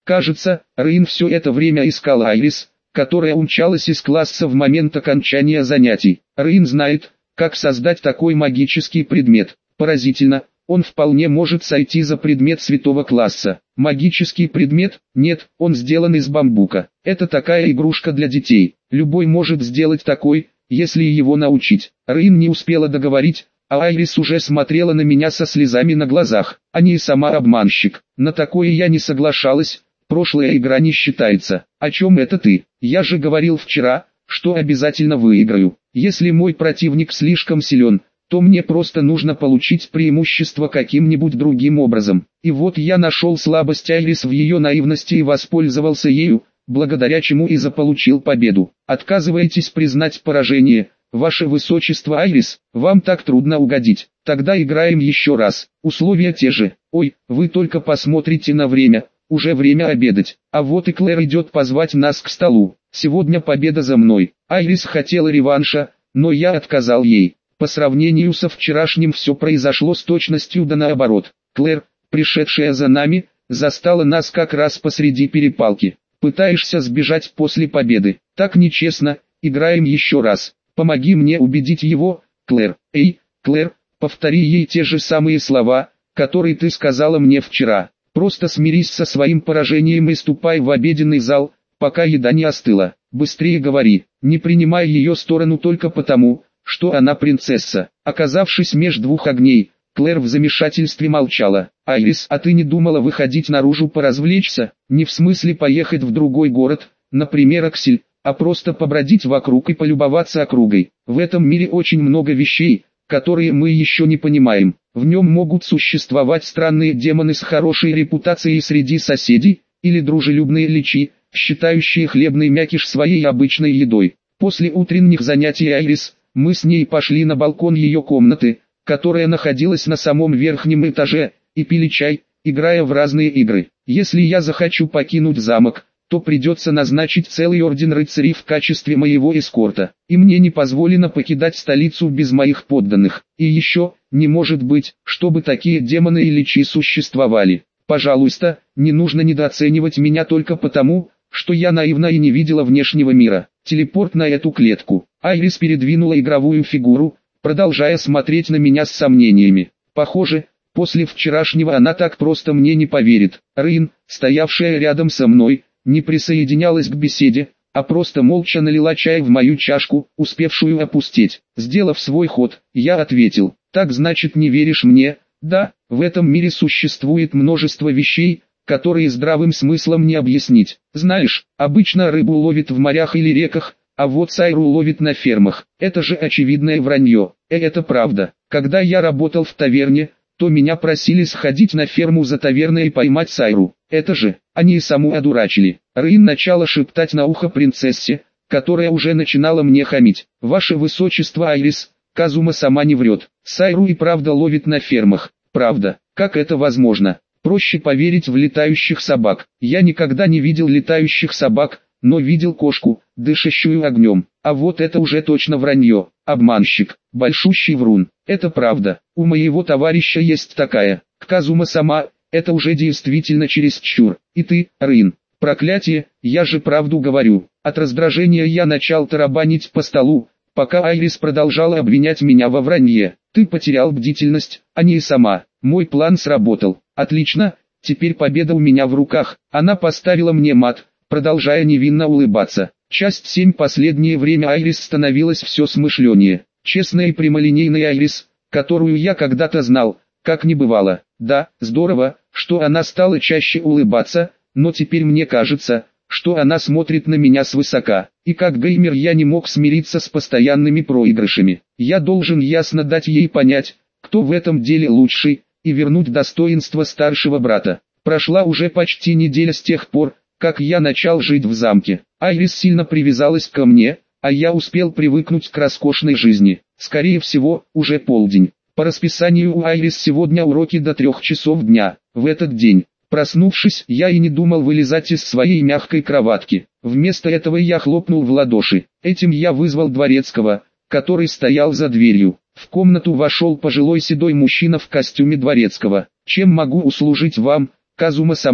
Кажется, Рейн все это время искал Айрис, которая умчалась из класса в момент окончания занятий. Рейн знает, как создать такой магический предмет. Поразительно, он вполне может сойти за предмет святого класса. Магический предмет? Нет, он сделан из бамбука. Это такая игрушка для детей. Любой может сделать такой, если его научить. Рейн не успела договорить, а Айрис уже смотрела на меня со слезами на глазах. А не сама обманщик. На такое я не соглашалась, прошлая игра не считается. О чем это ты? Я же говорил вчера, что обязательно выиграю. Если мой противник слишком силен, то мне просто нужно получить преимущество каким-нибудь другим образом. И вот я нашел слабость Айрис в ее наивности и воспользовался ею, благодаря чему и заполучил победу. Отказываетесь признать поражение, ваше высочество Айрис, вам так трудно угодить. Тогда играем еще раз, условия те же. Ой, вы только посмотрите на время, уже время обедать. А вот и Клэр идет позвать нас к столу. Сегодня победа за мной. Айрис хотела реванша, но я отказал ей. По сравнению со вчерашним все произошло с точностью да наоборот. Клэр, пришедшая за нами, застала нас как раз посреди перепалки. Пытаешься сбежать после победы. Так нечестно, играем еще раз. Помоги мне убедить его, Клэр. Эй, Клэр, повтори ей те же самые слова, которые ты сказала мне вчера. Просто смирись со своим поражением и ступай в обеденный зал, пока еда не остыла. Быстрее говори, не принимай ее сторону только потому, что она принцесса. Оказавшись меж двух огней, Клэр в замешательстве молчала. «Айрис, а ты не думала выходить наружу поразвлечься? Не в смысле поехать в другой город, например Аксель, а просто побродить вокруг и полюбоваться округой. В этом мире очень много вещей, которые мы еще не понимаем. В нем могут существовать странные демоны с хорошей репутацией среди соседей, или дружелюбные личи, считающие хлебный мякиш своей обычной едой. После утренних занятий Айрис, мы с ней пошли на балкон ее комнаты, которая находилась на самом верхнем этаже, и пили чай, играя в разные игры. Если я захочу покинуть замок, то придется назначить целый орден рыцарей в качестве моего эскорта. И мне не позволено покидать столицу без моих подданных. И еще, не может быть, чтобы такие демоны и личи существовали. Пожалуйста, не нужно недооценивать меня только потому, что я наивна и не видела внешнего мира. Телепорт на эту клетку. Айрис передвинула игровую фигуру, продолжая смотреть на меня с сомнениями. Похоже, после вчерашнего она так просто мне не поверит. Рейн, стоявшая рядом со мной, не присоединялась к беседе, а просто молча налила чай в мою чашку, успевшую опустеть. Сделав свой ход, я ответил: «Так значит не веришь мне?» «Да, в этом мире существует множество вещей, которые здравым смыслом не объяснить. Знаешь, обычно рыбу ловят в морях или реках, а вот сайру ловят на фермах. Это же очевидное вранье. Это правда. Когда я работал в таверне, то меня просили сходить на ферму за таверной и поймать сайру. Это же, они и саму одурачили». Рейн начала шептать на ухо принцессе, которая уже начинала мне хамить. «Ваше высочество Айрис, Казума сама не врет. Сайру и правда ловит на фермах. Правда, как это возможно? Проще поверить в летающих собак. Я никогда не видел летающих собак, но видел кошку, дышащую огнем. А вот это уже точно вранье. Обманщик, большущий врун. Это правда. У моего товарища есть такая. Казума сама, это уже действительно чересчур. И ты, Рейн. Проклятие, я же правду говорю». От раздражения я начал тарабанить по столу, пока Айрис продолжала обвинять меня во вранье. «Ты потерял бдительность, а не сама. Мой план сработал. Отлично, теперь победа у меня в руках». Она поставила мне мат, продолжая невинно улыбаться. Часть 7. Последнее время Айрис становилась все смышленнее. Честная и прямолинейная Айрис, которую я когда-то знал, как не бывало. Да, здорово, что она стала чаще улыбаться, но теперь мне кажется, что она смотрит на меня свысока. И как геймер я не мог смириться с постоянными проигрышами. Я должен ясно дать ей понять, кто в этом деле лучший, и вернуть достоинство старшего брата. Прошла уже почти неделя с тех пор, как я начал жить в замке. Айрис сильно привязалась ко мне, а я успел привыкнуть к роскошной жизни. Скорее всего, уже полдень. По расписанию у Айрис сегодня уроки до 3 часов дня. В этот день, проснувшись, я и не думал вылезать из своей мягкой кроватки. Вместо этого я хлопнул в ладоши. Этим я вызвал дворецкого, который стоял за дверью. В комнату вошел пожилой седой мужчина в костюме дворецкого. «Чем могу услужить вам, Казума сама?»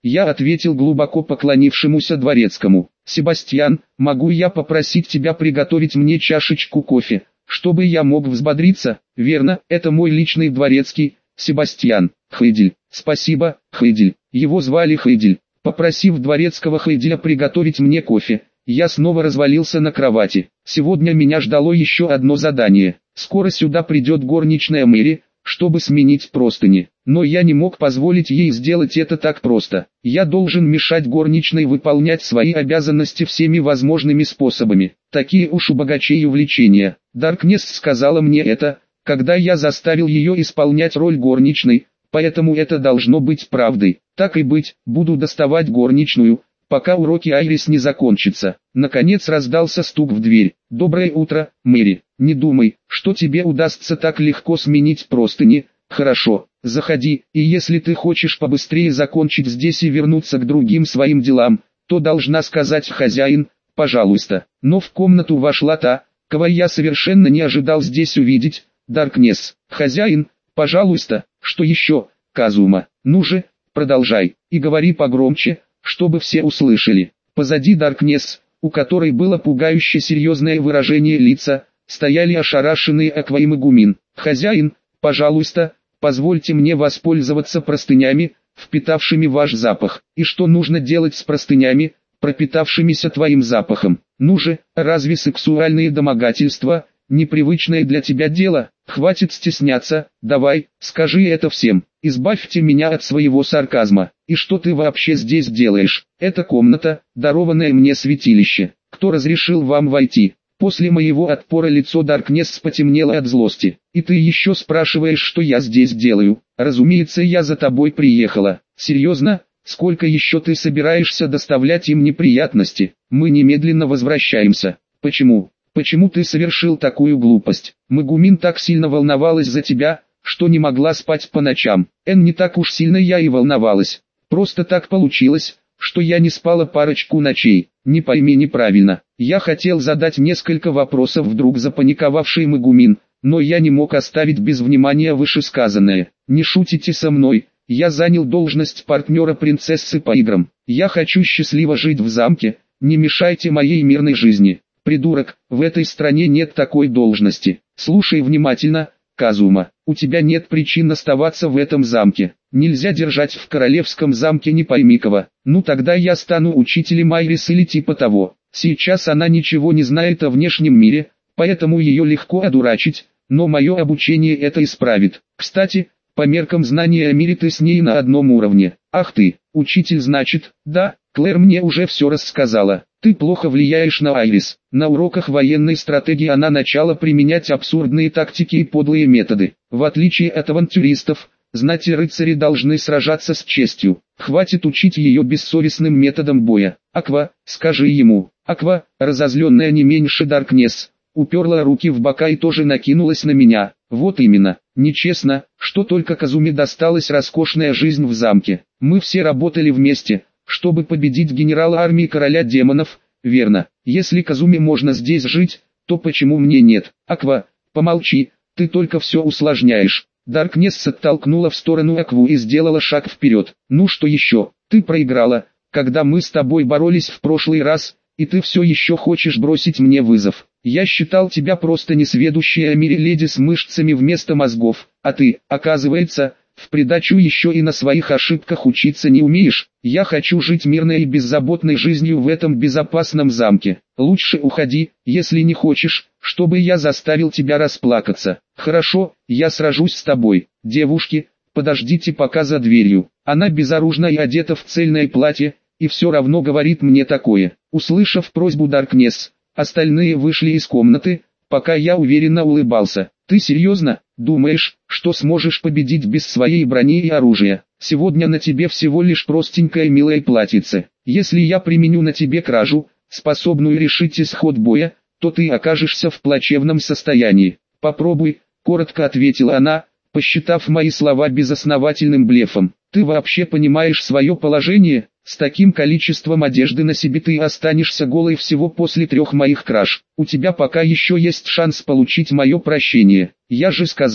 Я ответил глубоко поклонившемуся дворецкому: «Себастьян, могу я попросить тебя приготовить мне чашечку кофе, чтобы я мог взбодриться?» «Верно, это мой личный дворецкий, Себастьян, Хейдель». «Спасибо, Хейдель». Его звали Хейдель. Попросив дворецкого Хейделя приготовить мне кофе, я снова развалился на кровати. Сегодня меня ждало еще одно задание. Скоро сюда придет горничная Мэри, чтобы сменить простыни. Но я не мог позволить ей сделать это так просто. Я должен мешать горничной выполнять свои обязанности всеми возможными способами. Такие уж у богачей увлечения. Даркнесс сказала мне это, когда я заставил ее исполнять роль горничной, поэтому это должно быть правдой. Так и быть, буду доставать горничную, пока уроки Айрис не закончатся. Наконец раздался стук в дверь. «Доброе утро, Мэри. Не думай, что тебе удастся так легко сменить простыни. Хорошо, заходи, и если ты хочешь побыстрее закончить здесь и вернуться к другим своим делам, то должна сказать хозяин, пожалуйста». Но в комнату вошла та, кого я совершенно не ожидал здесь увидеть, Даркнесс. «Хозяин, пожалуйста, что еще, Казума? Ну же, продолжай, и говори погромче, чтобы все услышали». Позади Даркнесс, у которой было пугающе серьезное выражение лица, стояли ошарашенные Аква и Мегумин. «Хозяин, пожалуйста, позвольте мне воспользоваться простынями, впитавшими ваш запах». «И что нужно делать с простынями, пропитавшимися твоим запахом? Ну же, разве сексуальные домогательства – непривычное для тебя дело? Хватит стесняться, давай, скажи это всем. Избавьте меня от своего сарказма. И что ты вообще здесь делаешь? Это комната, дарованное мне святилище. Кто разрешил вам войти?» После моего отпора лицо Даркнесс потемнело от злости. «И ты еще спрашиваешь, что я здесь делаю? Разумеется, я за тобой приехала». «Серьезно? Сколько еще ты собираешься доставлять им неприятности? Мы немедленно возвращаемся». «Почему? Почему ты совершил такую глупость?» «Мегумин так сильно волновалась за тебя, что не могла спать по ночам». Не так уж сильно я и волновалась. Просто так получилось, что я не спала парочку ночей. Не пойми неправильно. Я хотел задать несколько вопросов вдруг запаниковавший Мегумин, но я не мог оставить без внимания вышесказанное. Не шутите со мной, я занял должность партнера принцессы по играм. Я хочу счастливо жить в замке, не мешайте моей мирной жизни. Придурок, в этой стране нет такой должности. Слушай внимательно, Казума, у тебя нет причин оставаться в этом замке. Нельзя держать в королевском замке не пойми кого. Ну тогда я стану учителем Айрис или типа того. Сейчас она ничего не знает о внешнем мире, поэтому ее легко одурачить, но мое обучение это исправит. Кстати, по меркам знания о мире ты с ней на одном уровне. Ах ты, учитель значит, да, Клэр мне уже все рассказала. Ты плохо влияешь на Айрис. На уроках военной стратегии она начала применять абсурдные тактики и подлые методы. В отличие от авантюристов, знати рыцари должны сражаться с честью. Хватит учить ее бессовестным методом боя. Аква, скажи ему. Аква, разозленная не меньше Даркнесс, уперла руки в бока и тоже накинулась на меня. Вот именно, нечестно, что только Казуме досталась роскошная жизнь в замке. Мы все работали вместе, чтобы победить генерала армии короля демонов, верно? Если Казуме можно здесь жить, то почему мне нет? Аква, помолчи, ты только все усложняешь. Даркнесс оттолкнула в сторону Акву и сделала шаг вперед. Ну что еще? Ты проиграла, когда мы с тобой боролись в прошлый раз, и ты все еще хочешь бросить мне вызов. Я считал тебя просто несведущей о мире леди с мышцами вместо мозгов, а ты, оказывается, в придачу еще и на своих ошибках учиться не умеешь. Я хочу жить мирной и беззаботной жизнью в этом безопасном замке. Лучше уходи, если не хочешь, чтобы я заставил тебя расплакаться. Хорошо, я сражусь с тобой. Девушки, подождите пока за дверью. Она безоружна и одета в цельное платье, и все равно говорит мне такое. Услышав просьбу Даркнесс, остальные вышли из комнаты, пока я уверенно улыбался. Ты серьезно? Думаешь, что сможешь победить без своей брони и оружия? Сегодня на тебе всего лишь простенькое милое платьице. Если я применю на тебе кражу, способную решить исход боя, то ты окажешься в плачевном состоянии. Попробуй, коротко ответила она, посчитав мои слова безосновательным блефом. Ты вообще понимаешь свое положение? С таким количеством одежды на себе ты останешься голой всего после 3 моих краж. У тебя пока еще есть шанс получить мое прощение. Я же сказала,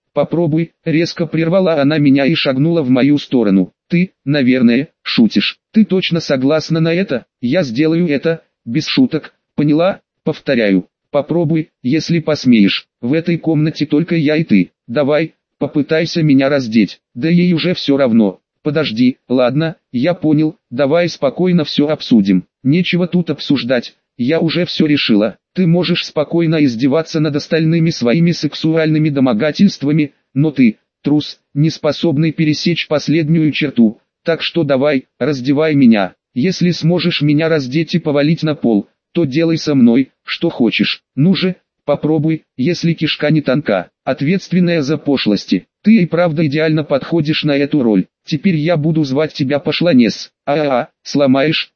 попробуй, резко прервала она меня и шагнула в мою сторону. Ты, наверное, шутишь. Ты точно согласна на это? Я сделаю это, без шуток, поняла? Повторяю, попробуй, если посмеешь. В этой комнате только я и ты. Давай, попытайся меня раздеть. Да ей уже все равно. Подожди, ладно, я понял, давай спокойно все обсудим. Нечего тут обсуждать, я уже все решила. Ты можешь спокойно издеваться над остальными своими сексуальными домогательствами, но ты, трус, не способный пересечь последнюю черту. Так что давай, раздевай меня. Если сможешь меня раздеть и повалить на пол, то делай со мной, что хочешь. Ну же, попробуй, если кишка не тонка. Ответственная за пошлости. Ты и правда идеально подходишь на эту роль. Теперь я буду звать тебя пошлонес. Сломаешь.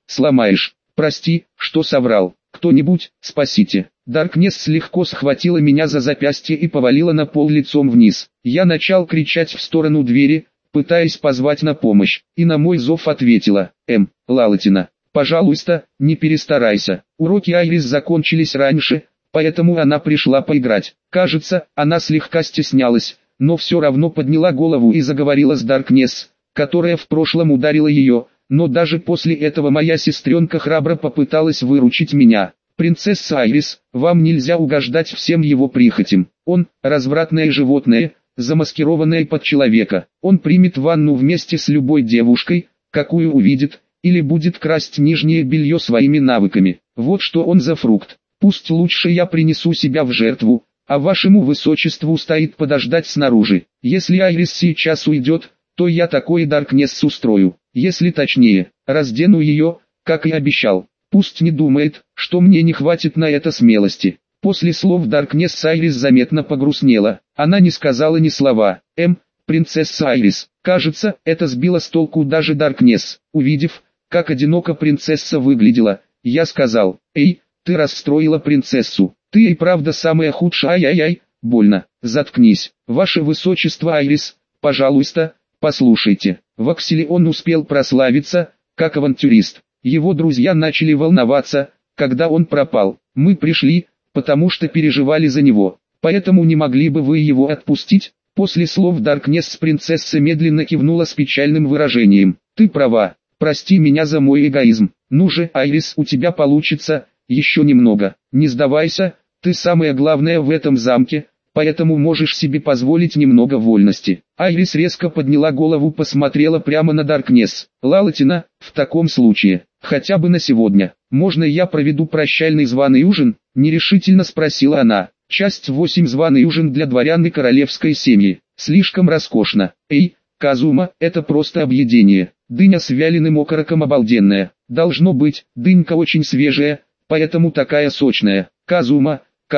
Прости, что соврал. Кто-нибудь, спасите. Даркнесс легко схватила меня за запястье и повалила на пол лицом вниз. Я начал кричать в сторону двери, пытаясь позвать на помощь, и на мой зов ответила: Лалатина, пожалуйста, не перестарайся. Уроки Айрис закончились раньше, поэтому она пришла поиграть. Кажется, она слегка стеснялась, но все равно подняла голову и заговорила с Даркнесс, которая в прошлом ударила ее, но даже после этого моя сестренка храбро попыталась выручить меня. «Принцесса Айрис, вам нельзя угождать всем его прихотям. Он – развратное животное, замаскированное под человека. Он примет ванну вместе с любой девушкой, какую увидит, или будет красть нижнее белье своими навыками. Вот что он за фрукт. Пусть лучше я принесу себя в жертву, а вашему высочеству стоит подождать снаружи. Если Айрис сейчас уйдет, то я такой Даркнесс устрою. Если точнее, раздену ее, как и обещал. Пусть не думает, что мне не хватит на это смелости». После слов Даркнесс Айрис заметно погрустнела. Она не сказала ни слова. Принцесса Айрис. Кажется, это сбило с толку даже Даркнесс. Увидев, как одиноко принцесса выглядела, я сказал: «Эй, ты расстроила принцессу. Ты и правда самая худшая. Ай-яй-яй, больно. Заткнись. Ваше высочество Айрис, пожалуйста, послушайте». В Акселе он успел прославиться, как авантюрист. Его друзья начали волноваться, когда он пропал. Мы пришли, потому что переживали за него. Поэтому не могли бы вы его отпустить? После слов Даркнесс принцесса медленно кивнула с печальным выражением. Ты права, прости меня за мой эгоизм. Ну же, Айрис, у тебя получится, еще немного. Не сдавайся, ты самое главное в этом замке, поэтому можешь себе позволить немного вольности. Айрис резко подняла голову, посмотрела прямо на Даркнесс. Лалатина, в таком случае, хотя бы на сегодня, можно я проведу прощальный званый ужин? Нерешительно спросила она. Часть 8. Званый ужин для дворян и королевской семьи. Слишком роскошно. Эй, Казума, это просто объедение. Дыня с вяленым окороком обалденная. Должно быть, дынька очень свежая, поэтому такая сочная. Казума,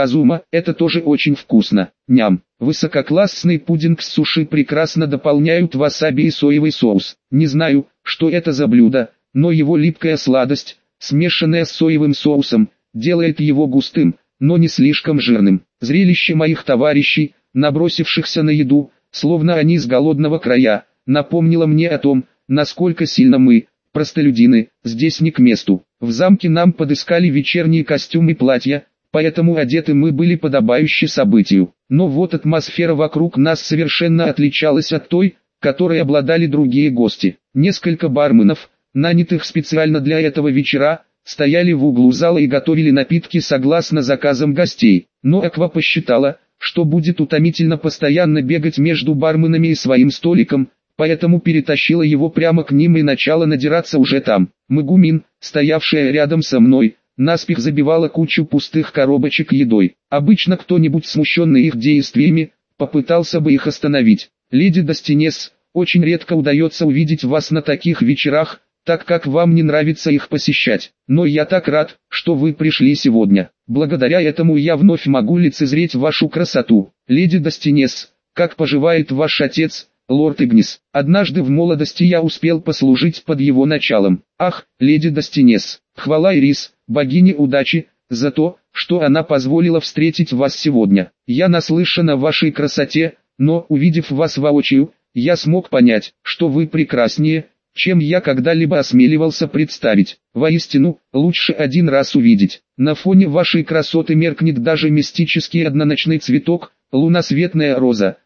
это тоже очень вкусно. Ням. Высококлассный пудинг с суши прекрасно дополняют васаби и соевый соус. Не знаю, что это за блюдо, но его липкая сладость, смешанная с соевым соусом, делает его густым, но не слишком жирным. Зрелище моих товарищей, набросившихся на еду, словно они с голодного края, напомнило мне о том, насколько сильно мы, простолюдины, здесь не к месту. В замке нам подыскали вечерние костюмы и платья, поэтому одеты мы были подобающе событию. Но вот атмосфера вокруг нас совершенно отличалась от той, которой обладали другие гости. Несколько барменов, нанятых специально для этого вечера, стояли в углу зала и готовили напитки согласно заказам гостей. Но Аква посчитала, что будет утомительно постоянно бегать между барменами и своим столиком, поэтому перетащила его прямо к ним и начала надираться уже там. Магумин, стоявшая рядом со мной, наспех забивала кучу пустых коробочек едой. Обычно кто-нибудь, смущенный их действиями, попытался бы их остановить. «Леди Достинес, очень редко удается увидеть вас на таких вечерах, так как вам не нравится их посещать. Но я так рад, что вы пришли сегодня. Благодаря этому я вновь могу лицезреть вашу красоту. Леди Достинес, как поживает ваш отец, лорд Игнис? Однажды в молодости я успел послужить под его началом. Ах, леди Достинес, хвала Ирис, богине удачи, за то, что она позволила встретить вас сегодня. Я наслышан о вашей красоте, но, увидев вас воочию, я смог понять, что вы прекраснее, чем я когда-либо осмеливался представить. Воистину, лучше один раз увидеть. На фоне вашей красоты меркнет даже мистический одноночный цветок, лунасветная роза,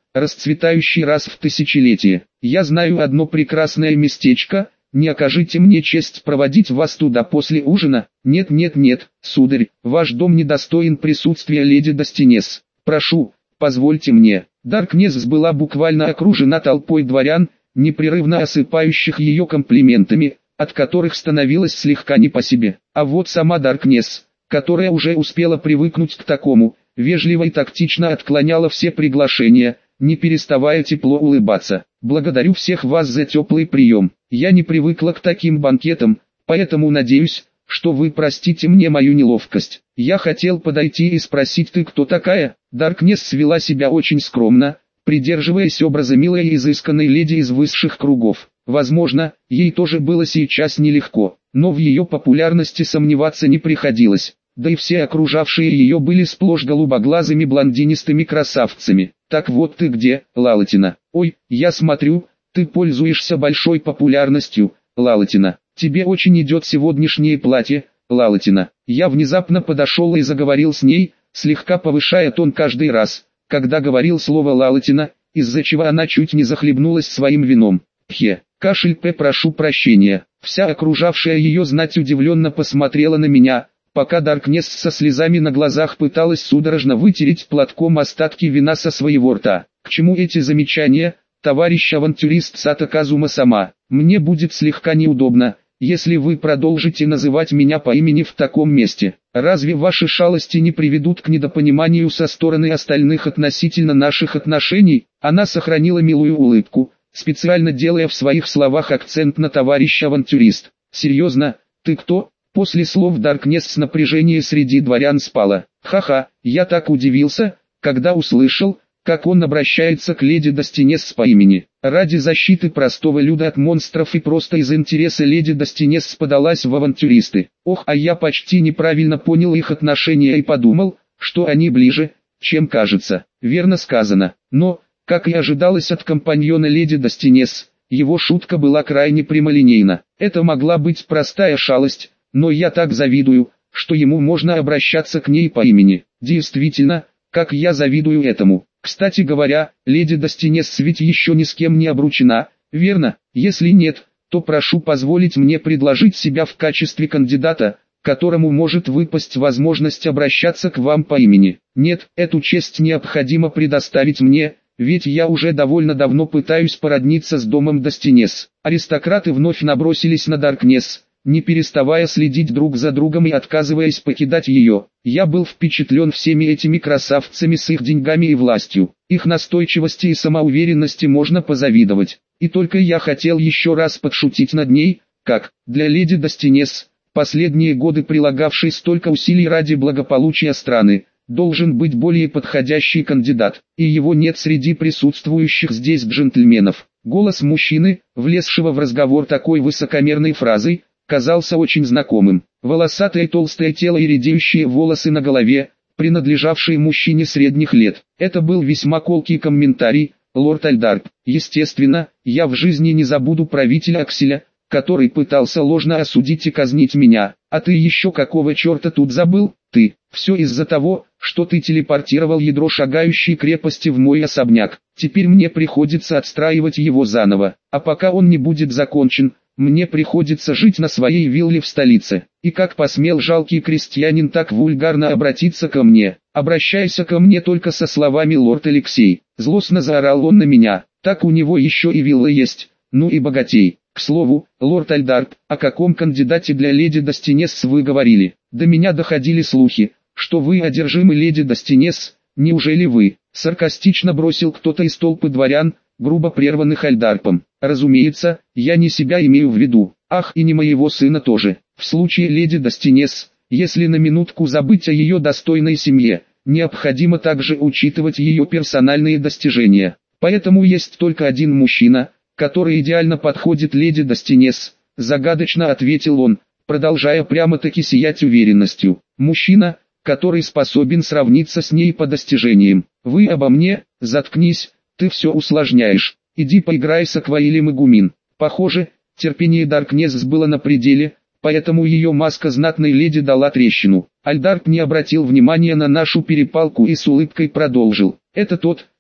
расцветающий раз в тысячелетие. Я знаю одно прекрасное местечко, не окажите мне честь проводить вас туда после ужина? Нет, нет, нет, сударь, ваш дом недостоин присутствия леди Достинес. Прошу, позвольте мне. Даркнесс была буквально окружена толпой дворян, непрерывно осыпающих ее комплиментами, от которых становилось слегка не по себе. А вот сама Даркнесс, которая уже успела привыкнуть к такому, вежливо и тактично отклоняла все приглашения, не переставая тепло улыбаться. «Благодарю всех вас за теплый прием. Я не привыкла к таким банкетам, поэтому надеюсь, что вы простите мне мою неловкость. Я хотел подойти и спросить, ты кто такая?» Даркнесс вела себя очень скромно, придерживаясь образа милой и изысканной леди из высших кругов. Возможно, ей тоже было сейчас нелегко, но в ее популярности сомневаться не приходилось. Да и все окружавшие ее были сплошь голубоглазыми блондинистыми красавцами. «Так вот ты где, Лалатина. Ой, я смотрю, ты пользуешься большой популярностью, Лалатина. Тебе очень идет сегодняшнее платье, Лалатина». Я внезапно подошел и заговорил с ней, слегка повышая тон каждый раз, когда говорил слово «Лалатина», из-за чего она чуть не захлебнулась своим вином. Кашель прошу прощения. Вся окружавшая ее знать удивленно посмотрела на меня, пока Даркнесс со слезами на глазах пыталась судорожно вытереть платком остатки вина со своего рта. «К чему эти замечания, товарищ авантюрист Сато Казума-сама? Мне будет слегка неудобно, если вы продолжите называть меня по имени в таком месте. Разве ваши шалости не приведут к недопониманию со стороны остальных относительно наших отношений?» Она сохранила милую улыбку, специально делая в своих словах акцент на товарищ авантюрист. «Серьезно, ты кто?» После слов Даркнесс напряжение среди дворян спало. Ха-ха, я так удивился, когда услышал, как он обращается к леди Достинес по имени. Ради защиты простого люда от монстров и просто из интереса леди Достинес подалась в авантюристы. Ох, а я почти неправильно понял их отношения и подумал, что они ближе, чем кажется. Верно сказано. Но, как и ожидалось от компаньона леди Достинес, его шутка была крайне прямолинейна. Это могла быть простая шалость, но я так завидую, что ему можно обращаться к ней по имени. Действительно, как я завидую этому. Кстати говоря, леди Достинес ведь еще ни с кем не обручена, верно? Если нет, то прошу позволить мне предложить себя в качестве кандидата, которому может выпасть возможность обращаться к вам по имени. Нет, эту честь необходимо предоставить мне, ведь я уже довольно давно пытаюсь породниться с домом Достинес. Аристократы вновь набросились на Даркнесс, не переставая следить друг за другом и отказываясь покидать ее. Я был впечатлен всеми этими красавцами с их деньгами и властью. Их настойчивости и самоуверенности можно позавидовать. И только я хотел еще раз подшутить над ней, как, для леди Достинес, последние годы прилагавшей столько усилий ради благополучия страны, должен быть более подходящий кандидат, и его нет среди присутствующих здесь джентльменов. Голос мужчины, влезшего в разговор такой высокомерной фразой, казался очень знакомым. Волосатое толстое тело и редеющие волосы на голове, принадлежавшие мужчине средних лет. Это был весьма колкий комментарий, лорд Альдарп. Естественно, я в жизни не забуду правителя Акселя, который пытался ложно осудить и казнить меня. А ты еще какого черта тут забыл? Ты. Все из-за того, что ты телепортировал ядро шагающей крепости в мой особняк. Теперь мне приходится отстраивать его заново. А пока он не будет закончен, мне приходится жить на своей вилле в столице. И как посмел жалкий крестьянин так вульгарно обратиться ко мне? Обращайся ко мне только со словами «Лорд Алексей». Злостно заорал он на меня. Так у него еще и вилла есть, ну и богатей. К слову, лорд Альдарп, о каком кандидате для леди Достинес вы говорили? До меня доходили слухи, что вы одержимы леди Достинес. Неужели вы? Саркастично бросил кто-то из толпы дворян, грубо прерванных Альдарпом. Разумеется, я не себя имею в виду, ах, и не моего сына тоже. В случае леди Достинес, если на минутку забыть о ее достойной семье, необходимо также учитывать ее персональные достижения. Поэтому есть только один мужчина, который идеально подходит леди Достинес, загадочно ответил он, продолжая прямо-таки сиять уверенностью. Мужчина, который способен сравниться с ней по достижениям. Вы обо мне? Заткнись, ты все усложняешь. Иди поиграй с Акваилем и Гумин. Похоже, терпение Даркнесс было на пределе, поэтому ее маска знатной леди дала трещину. Альдарп не обратил внимания на нашу перепалку и с улыбкой продолжил. Это тот,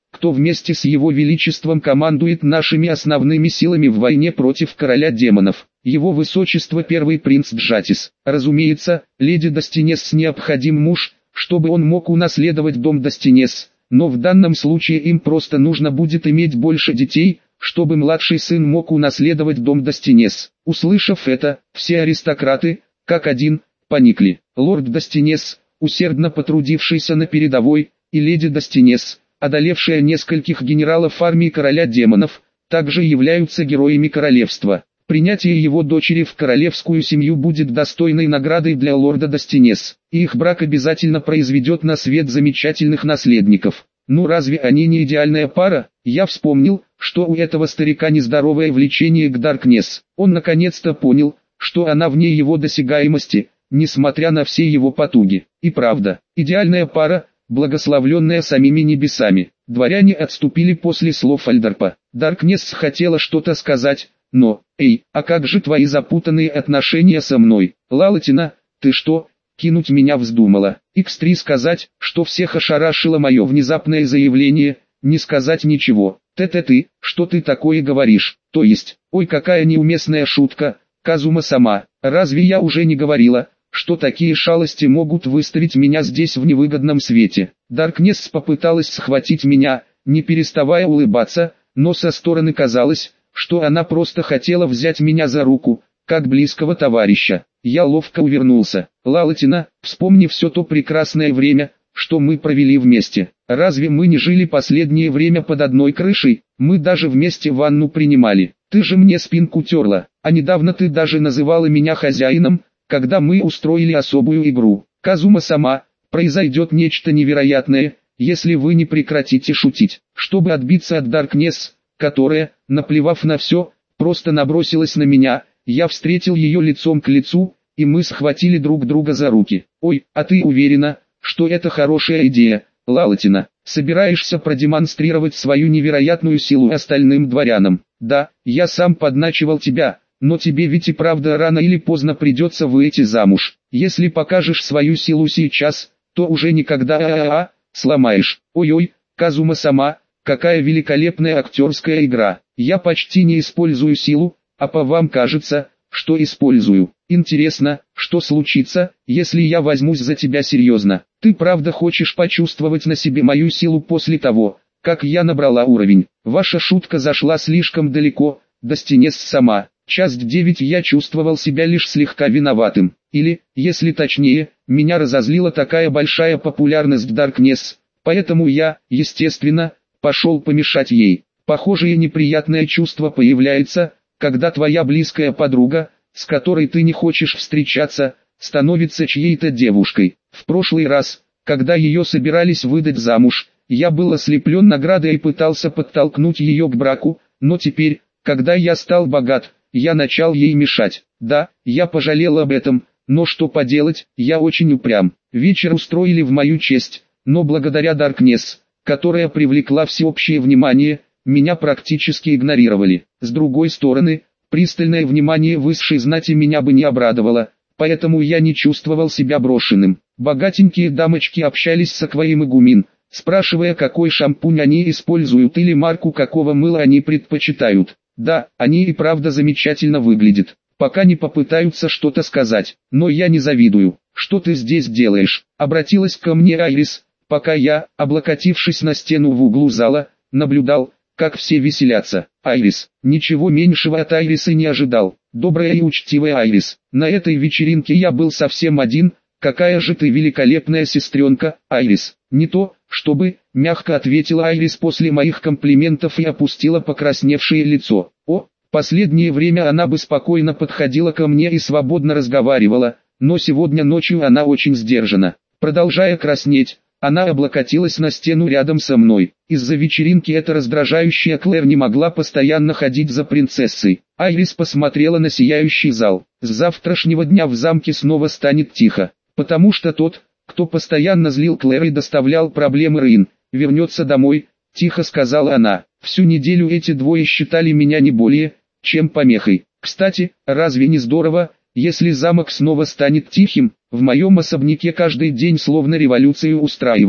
кто вместе с его величеством командует нашими основными силами в войне против короля демонов. Его высочество первый принц Джатис. Разумеется, леди Достинес необходим муж, чтобы он мог унаследовать дом Достинес, но в данном случае им просто нужно будет иметь больше детей, чтобы младший сын мог унаследовать дом Достинес. Услышав это, все аристократы, как один, поникли. Лорд Достинес, усердно потрудившийся на передовой, и леди Достинес, одолевшая нескольких генералов армии короля демонов, также являются героями королевства. Принятие его дочери в королевскую семью будет достойной наградой для лорда Достинес, и их брак обязательно произведет на свет замечательных наследников. Ну разве они не идеальная пара? Я вспомнил, что у этого старика нездоровое влечение к Даркнесс. Он наконец-то понял, что она вне его досягаемости, несмотря на все его потуги. И правда, идеальная пара, благословленная самими небесами. Дворяне отступили после слов Альдарпа. Даркнесс хотела что-то сказать, но, эй, а как же твои запутанные отношения со мной? Лалатина, ты что, кинуть меня вздумала? X3 сказать, что всех ошарашило мое внезапное заявление, не сказать ничего. Ты, что ты такое говоришь? То есть, ой, какая неуместная шутка, Казума-сама, разве я уже не говорила, что такие шалости могут выставить меня здесь в невыгодном свете? Даркнесс попыталась схватить меня, не переставая улыбаться, но со стороны казалось, что она просто хотела взять меня за руку, как близкого товарища. Я ловко увернулся. Лалатина, вспомни все то прекрасное время, что мы провели вместе. Разве мы не жили последнее время под одной крышей? Мы даже вместе ванну принимали. Ты же мне спинку терла, а недавно ты даже называла меня хозяином, когда мы устроили особую игру. Казума-сама, произойдет нечто невероятное, если вы не прекратите шутить. Чтобы отбиться от Даркнесс, которая, наплевав на все, просто набросилась на меня, я встретил ее лицом к лицу, и мы схватили друг друга за руки. Ой, а ты уверена, что это хорошая идея, Лалатина? Собираешься продемонстрировать свою невероятную силу остальным дворянам? Да, я сам подначивал тебя, но тебе ведь и правда рано или поздно придется выйти замуж. Если покажешь свою силу сейчас, то уже никогда сломаешь. Ой-ой, Казума-сама, какая великолепная актерская игра. Я почти не использую силу, а по вам кажется, что использую. Интересно, что случится, если я возьмусь за тебя серьезно? Ты правда хочешь почувствовать на себе мою силу после того, как я набрала уровень? Ваша шутка зашла слишком далеко, Достинес сама. Часть 9 я чувствовал себя лишь слегка виноватым. Или, если точнее, меня разозлила такая большая популярность Даркнесс, поэтому я, естественно, пошел помешать ей. Похожее неприятное чувство появляется, когда твоя близкая подруга, с которой ты не хочешь встречаться, становится чьей-то девушкой. В прошлый раз, когда ее собирались выдать замуж, я был ослеплен наградой и пытался подтолкнуть ее к браку, но теперь, когда я стал богат, я начал ей мешать. Да, я пожалел об этом, но что поделать, я очень упрям. Вечер устроили в мою честь, но благодаря Даркнесс, которая привлекла всеобщее внимание, меня практически игнорировали. С другой стороны, пристальное внимание высшей знати меня бы не обрадовало, поэтому я не чувствовал себя брошенным. Богатенькие дамочки общались с Акваем и Гумин, спрашивая, какой шампунь они используют или марку какого мыла они предпочитают. Да, они и правда замечательно выглядят, пока не попытаются что-то сказать, но я не завидую. Что ты здесь делаешь? Обратилась ко мне Айрис, пока я, облокотившись на стену в углу зала, наблюдал, как все веселятся. Айрис, ничего меньшего от Айрисы не ожидал. Добрая и учтивая Айрис, на этой вечеринке я был совсем один. Какая же ты великолепная сестренка, Айрис. Не то, чтобы, мягко ответила Айрис после моих комплиментов и опустила покрасневшее лицо. О, последнее время она бы спокойно подходила ко мне и свободно разговаривала, но сегодня ночью она очень сдержана. Продолжая краснеть, она облокотилась на стену рядом со мной. Из-за вечеринки эта раздражающая Клэр не могла постоянно ходить за принцессой. Айрис посмотрела на сияющий зал. С завтрашнего дня в замке снова станет тихо, потому что тот, кто постоянно злил Клэр и доставлял проблемы Рин, вернется домой, тихо сказала она. Всю неделю эти двое считали меня не более, чем помехой. Кстати, разве не здорово, если замок снова станет тихим? В моем особняке каждый день словно революцию устраивают.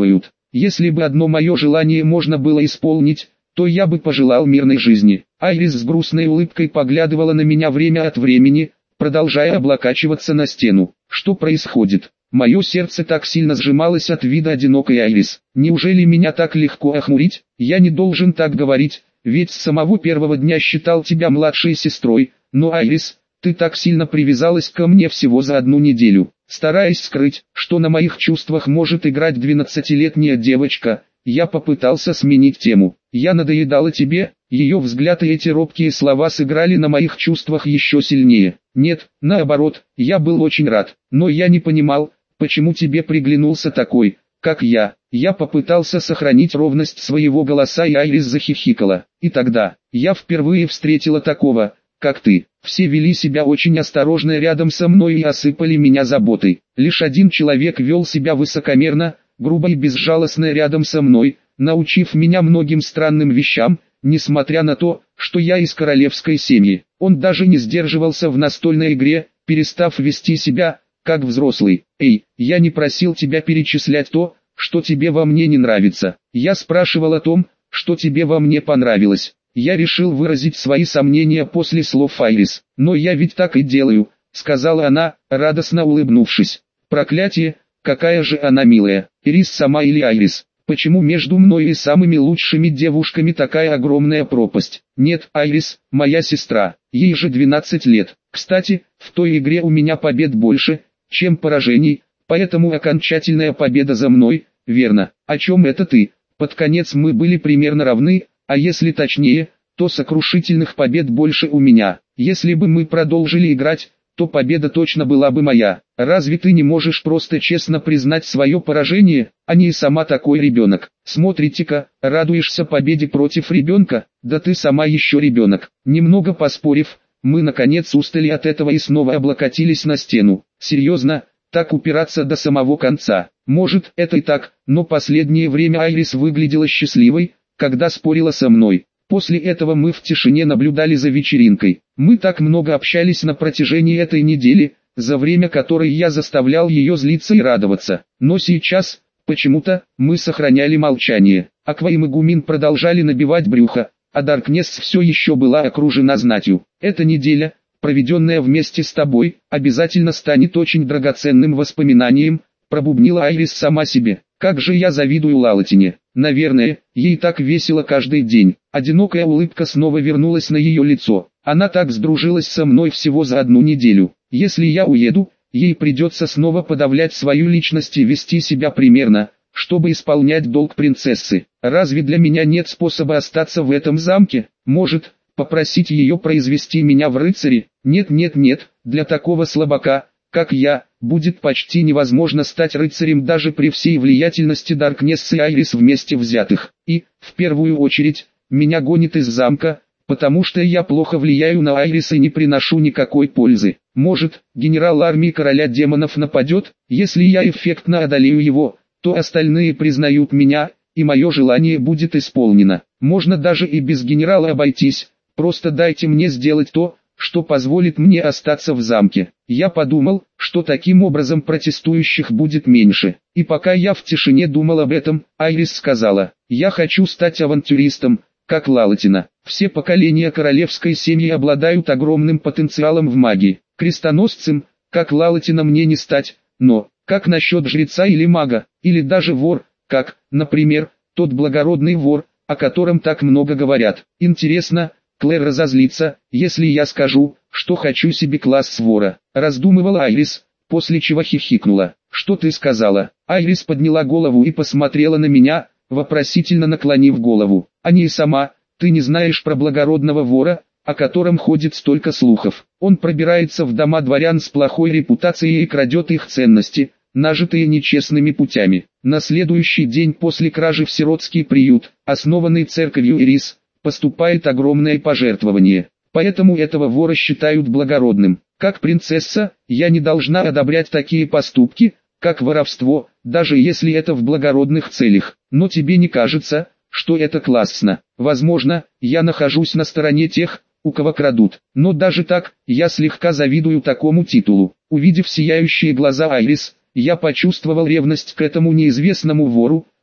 Если бы одно мое желание можно было исполнить, то я бы пожелал мирной жизни. Айрис с грустной улыбкой поглядывала на меня время от времени, продолжая облокачиваться на стену. Что происходит? Мое сердце так сильно сжималось от вида одинокой Айрис. Неужели меня так легко охмурить? Я не должен так говорить, ведь с самого первого дня считал тебя младшей сестрой. Но Айрис, ты так сильно привязалась ко мне всего за 1 неделю. Стараясь скрыть, что на моих чувствах может играть 12-летняя девочка, я попытался сменить тему. Я надоедала тебе? Ее взгляд и эти робкие слова сыграли на моих чувствах еще сильнее. Нет, наоборот, я был очень рад, но я не понимал, почему тебе приглянулся такой, как я. Я попытался сохранить ровность своего голоса, и Айрис захихикала. И тогда, я впервые встретила такого, как ты. Все вели себя очень осторожно рядом со мной и осыпали меня заботой. Лишь один человек вел себя высокомерно, грубо и безжалостно рядом со мной, научив меня многим странным вещам, несмотря на то, что я из королевской семьи. Он даже не сдерживался в настольной игре, перестав вести себя, как взрослый. Эй, я не просил тебя перечислять то, что тебе во мне не нравится. Я спрашивал о том, что тебе во мне понравилось. Я решил выразить свои сомнения после слов Айрис. Но я ведь так и делаю, сказала она, радостно улыбнувшись. Проклятие, какая же она милая. Ирис сама или Айрис? Почему между мной и самыми лучшими девушками такая огромная пропасть? Нет, Айрис, моя сестра, ей же 12 лет. Кстати, в той игре у меня побед больше, чем поражений, поэтому окончательная победа за мной, верно. О чем это ты? Под конец мы были примерно равны, а если точнее, то сокрушительных побед больше у меня. Если бы мы продолжили играть, то победа точно была бы моя. Разве ты не можешь просто честно признать свое поражение, а не и сама такой ребенок? Смотрите-ка, радуешься победе против ребенка? Да ты сама еще ребенок. Немного поспорив, мы наконец устали от этого и снова облокотились на стену. Серьезно, так упираться до самого конца? Может, это и так, но последнее время Айрис выглядела счастливой, когда спорила со мной. После этого мы в тишине наблюдали за вечеринкой. Мы так много общались на протяжении этой недели, за время которой я заставлял ее злиться и радоваться. Но сейчас, почему-то, мы сохраняли молчание. Аква и Мегумин продолжали набивать брюхо, а Даркнесс все еще была окружена знатью. Эта неделя, проведенная вместе с тобой, обязательно станет очень драгоценным воспоминанием, пробубнила Айрис сама себе. Как же я завидую Лалатине. Наверное, ей так весело каждый день. Одинокая улыбка снова вернулась на ее лицо. Она так сдружилась со мной всего за 1 неделю. Если я уеду, ей придется снова подавлять свою личность и вести себя примерно, чтобы исполнять долг принцессы. Разве для меня нет способа остаться в этом замке? Может, попросить ее произвести меня в рыцари? Нет, для такого слабака, как я, будет почти невозможно стать рыцарем даже при всей влиятельности Даркнесс и Айрис вместе взятых. И, в первую очередь, меня гонит из замка, потому что я плохо влияю на Айрис и не приношу никакой пользы. Может, генерал армии короля демонов нападет? Если я эффектно одолею его, то остальные признают меня, и мое желание будет исполнено. Можно даже и без генерала обойтись, просто дайте мне сделать то, что позволит мне остаться в замке. Я подумал, что таким образом протестующих будет меньше. И пока я в тишине думал об этом, Айрис сказала: «Я хочу стать авантюристом, как Лалатина. Все поколения королевской семьи обладают огромным потенциалом в магии. Крестоносцем, как Лалатина, мне не стать, но, как насчет жреца или мага, или даже вор, как, например, тот благородный вор, о котором так много говорят? Интересно, Клэр разозлится, если я скажу, что хочу себе класс вора», раздумывала Айрис, после чего хихикнула. «Что ты сказала?» Айрис подняла голову и посмотрела на меня, вопросительно наклонив голову. «А не сама, ты не знаешь про благородного вора, о котором ходит столько слухов? Он пробирается в дома дворян с плохой репутацией и крадет их ценности, нажитые нечестными путями. На следующий день после кражи в сиротский приют, основанный церковью Ирис, поступает огромное пожертвование. Поэтому этого вора считают благородным. Как принцесса, я не должна одобрять такие поступки, как воровство, даже если это в благородных целях. Но тебе не кажется, что это классно? Возможно, я нахожусь на стороне тех, у кого крадут. Но даже так, я слегка завидую такому титулу». Увидев сияющие глаза Айрис, я почувствовал ревность к этому неизвестному вору,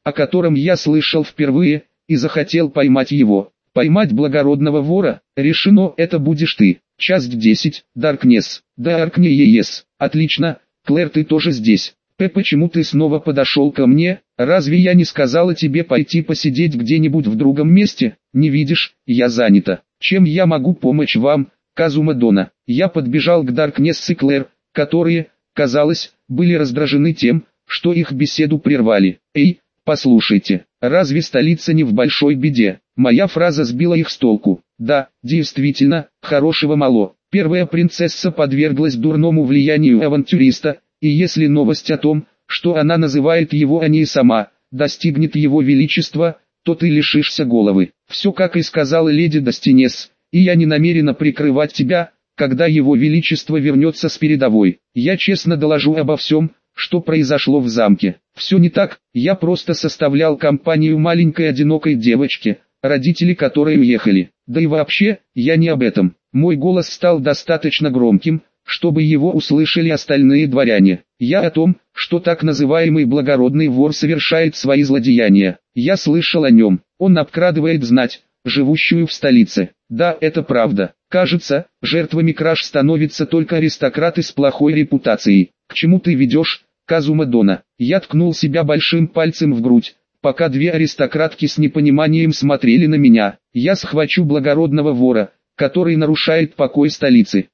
о котором я слышал впервые, и захотел поймать его. Поймать благородного вора? Решено, это будешь ты. Часть 10. Даркнесс. Даркнесс. Отлично. Клэр, ты тоже здесь. Почему ты снова подошел ко мне? Разве я не сказала тебе пойти посидеть где-нибудь в другом месте? Не видишь, я занята. Чем я могу помочь вам, Казума Дона? Я подбежал к Даркнесс и Клэр, которые, казалось, были раздражены тем, что их беседу прервали. Эй, послушайте, разве столица не в большой беде? Моя фраза сбила их с толку. Да, действительно, хорошего мало. Первая принцесса подверглась дурному влиянию авантюриста, и если новость о том, что она называет его, а не сама, достигнет его величества, то ты лишишься головы. Все как и сказала леди Достинес, и я не намерена прикрывать тебя, когда его величество вернется с передовой. Я честно доложу обо всем, что произошло в замке. Все не так, я просто составлял компанию маленькой одинокой девочке, родители которой уехали. Да и вообще, я не об этом. Мой голос стал достаточно громким, чтобы его услышали остальные дворяне. Я о том, что так называемый благородный вор совершает свои злодеяния. Я слышал о нем. Он обкрадывает знать, живущую в столице. Да, это правда. Кажется, жертвами краж становятся только аристократы с плохой репутацией. К чему ты ведешь, Казума Дона? Я ткнул себя большим пальцем в грудь, пока две аристократки с непониманием смотрели на меня. Я схвачу благородного вора, который нарушает покой столицы.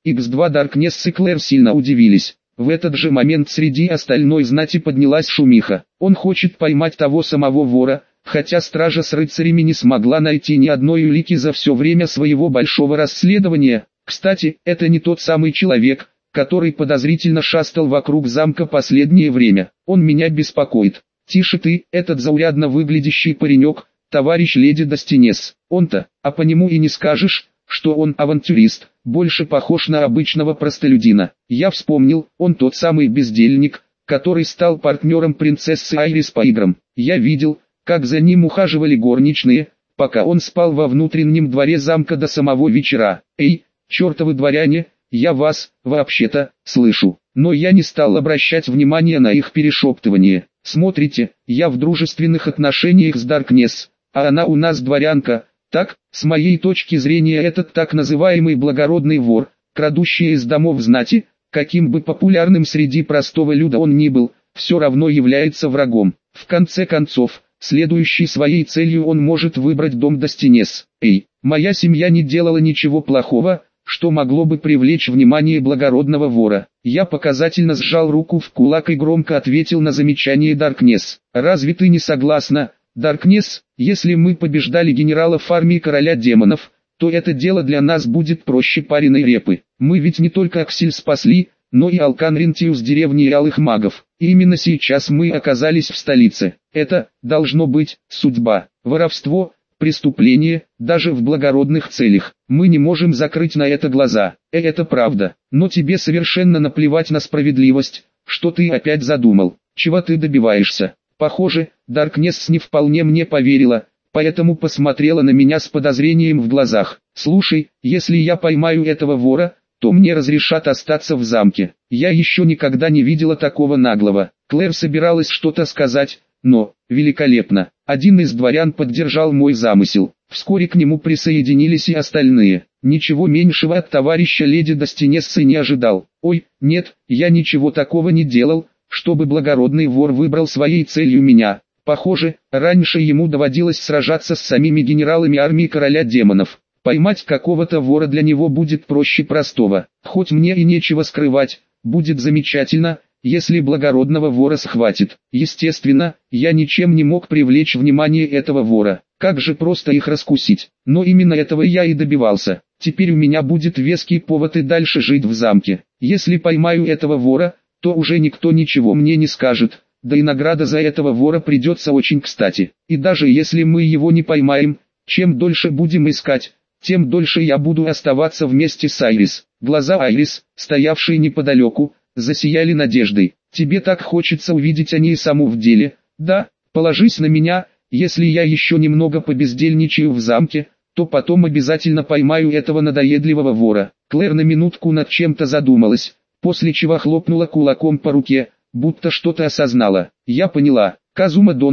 X2 Даркнесс и Клэр сильно удивились. В этот же момент среди остальной знати поднялась шумиха. Он хочет поймать того самого вора, хотя стража с рыцарями не смогла найти ни одной улики за все время своего большого расследования. Кстати, это не тот самый человек, который подозрительно шастал вокруг замка последнее время. Он меня беспокоит. Тише ты, этот заурядно выглядящий паренек, товарищ леди Достинес. Он-то, а по нему и не скажешь, что он авантюрист, больше похож на обычного простолюдина. Я вспомнил, он тот самый бездельник, который стал партнером принцессы Айрис по играм. Я видел, как за ним ухаживали горничные, пока он спал во внутреннем дворе замка до самого вечера. Эй, чертовы дворяне, я вас, вообще-то, слышу. Но я не стал обращать внимания на их перешептывание. Смотрите, я в дружественных отношениях с Даркнесс, а она у нас дворянка. Так, с моей точки зрения, этот так называемый благородный вор, крадущий из домов знати, каким бы популярным среди простого люда он ни был, все равно является врагом. В конце концов, следующей своей целью он может выбрать дом Достинес. Эй, моя семья не делала ничего плохого, что могло бы привлечь внимание благородного вора. Я показательно сжал руку в кулак и громко ответил на замечание Даркнесс. Разве ты не согласна, Даркнесс? Если мы побеждали генералов армии короля демонов, то это дело для нас будет проще пареной репы. Мы ведь не только Аксель спасли, но и Алканрентию с деревни алых магов. И именно сейчас мы оказались в столице. Это, должно быть, судьба. Воровство, преступление, даже в благородных целях. Мы не можем закрыть на это глаза. Это правда. Но тебе совершенно наплевать на справедливость. Что ты опять задумал? Чего ты добиваешься? Похоже, Даркнесс не вполне мне поверила, поэтому посмотрела на меня с подозрением в глазах. Слушай, если я поймаю этого вора, то мне разрешат остаться в замке. Я еще никогда не видела такого наглого. Клэр собиралась что-то сказать, но, великолепно, один из дворян поддержал мой замысел. Вскоре к нему присоединились и остальные. Ничего меньшего от товарища леди Достинессы не ожидал. Ой, нет, я ничего такого не делал, чтобы благородный вор выбрал своей целью меня. Похоже, раньше ему доводилось сражаться с самими генералами армии короля демонов. Поймать какого-то вора для него будет проще простого. Хоть мне и нечего скрывать, будет замечательно, если благородного вора схватит. Естественно, я ничем не мог привлечь внимание этого вора. Как же просто их раскусить. Но именно этого я и добивался. Теперь у меня будет веский повод и дальше жить в замке. Если поймаю этого вора, то уже никто ничего мне не скажет, да и награда за этого вора придется очень кстати. И даже если мы его не поймаем, чем дольше будем искать, тем дольше я буду оставаться вместе с Айрис. Глаза Айрис, стоявшие неподалеку, засияли надеждой. Тебе так хочется увидеть они и саму в деле? Да, положись на меня, если я еще немного побездельничаю в замке, то потом обязательно поймаю этого надоедливого вора. Клэр на минутку над чем-то задумалась, после чего хлопнула кулаком по руке, будто что-то осознала. Я поняла, Казума Дона,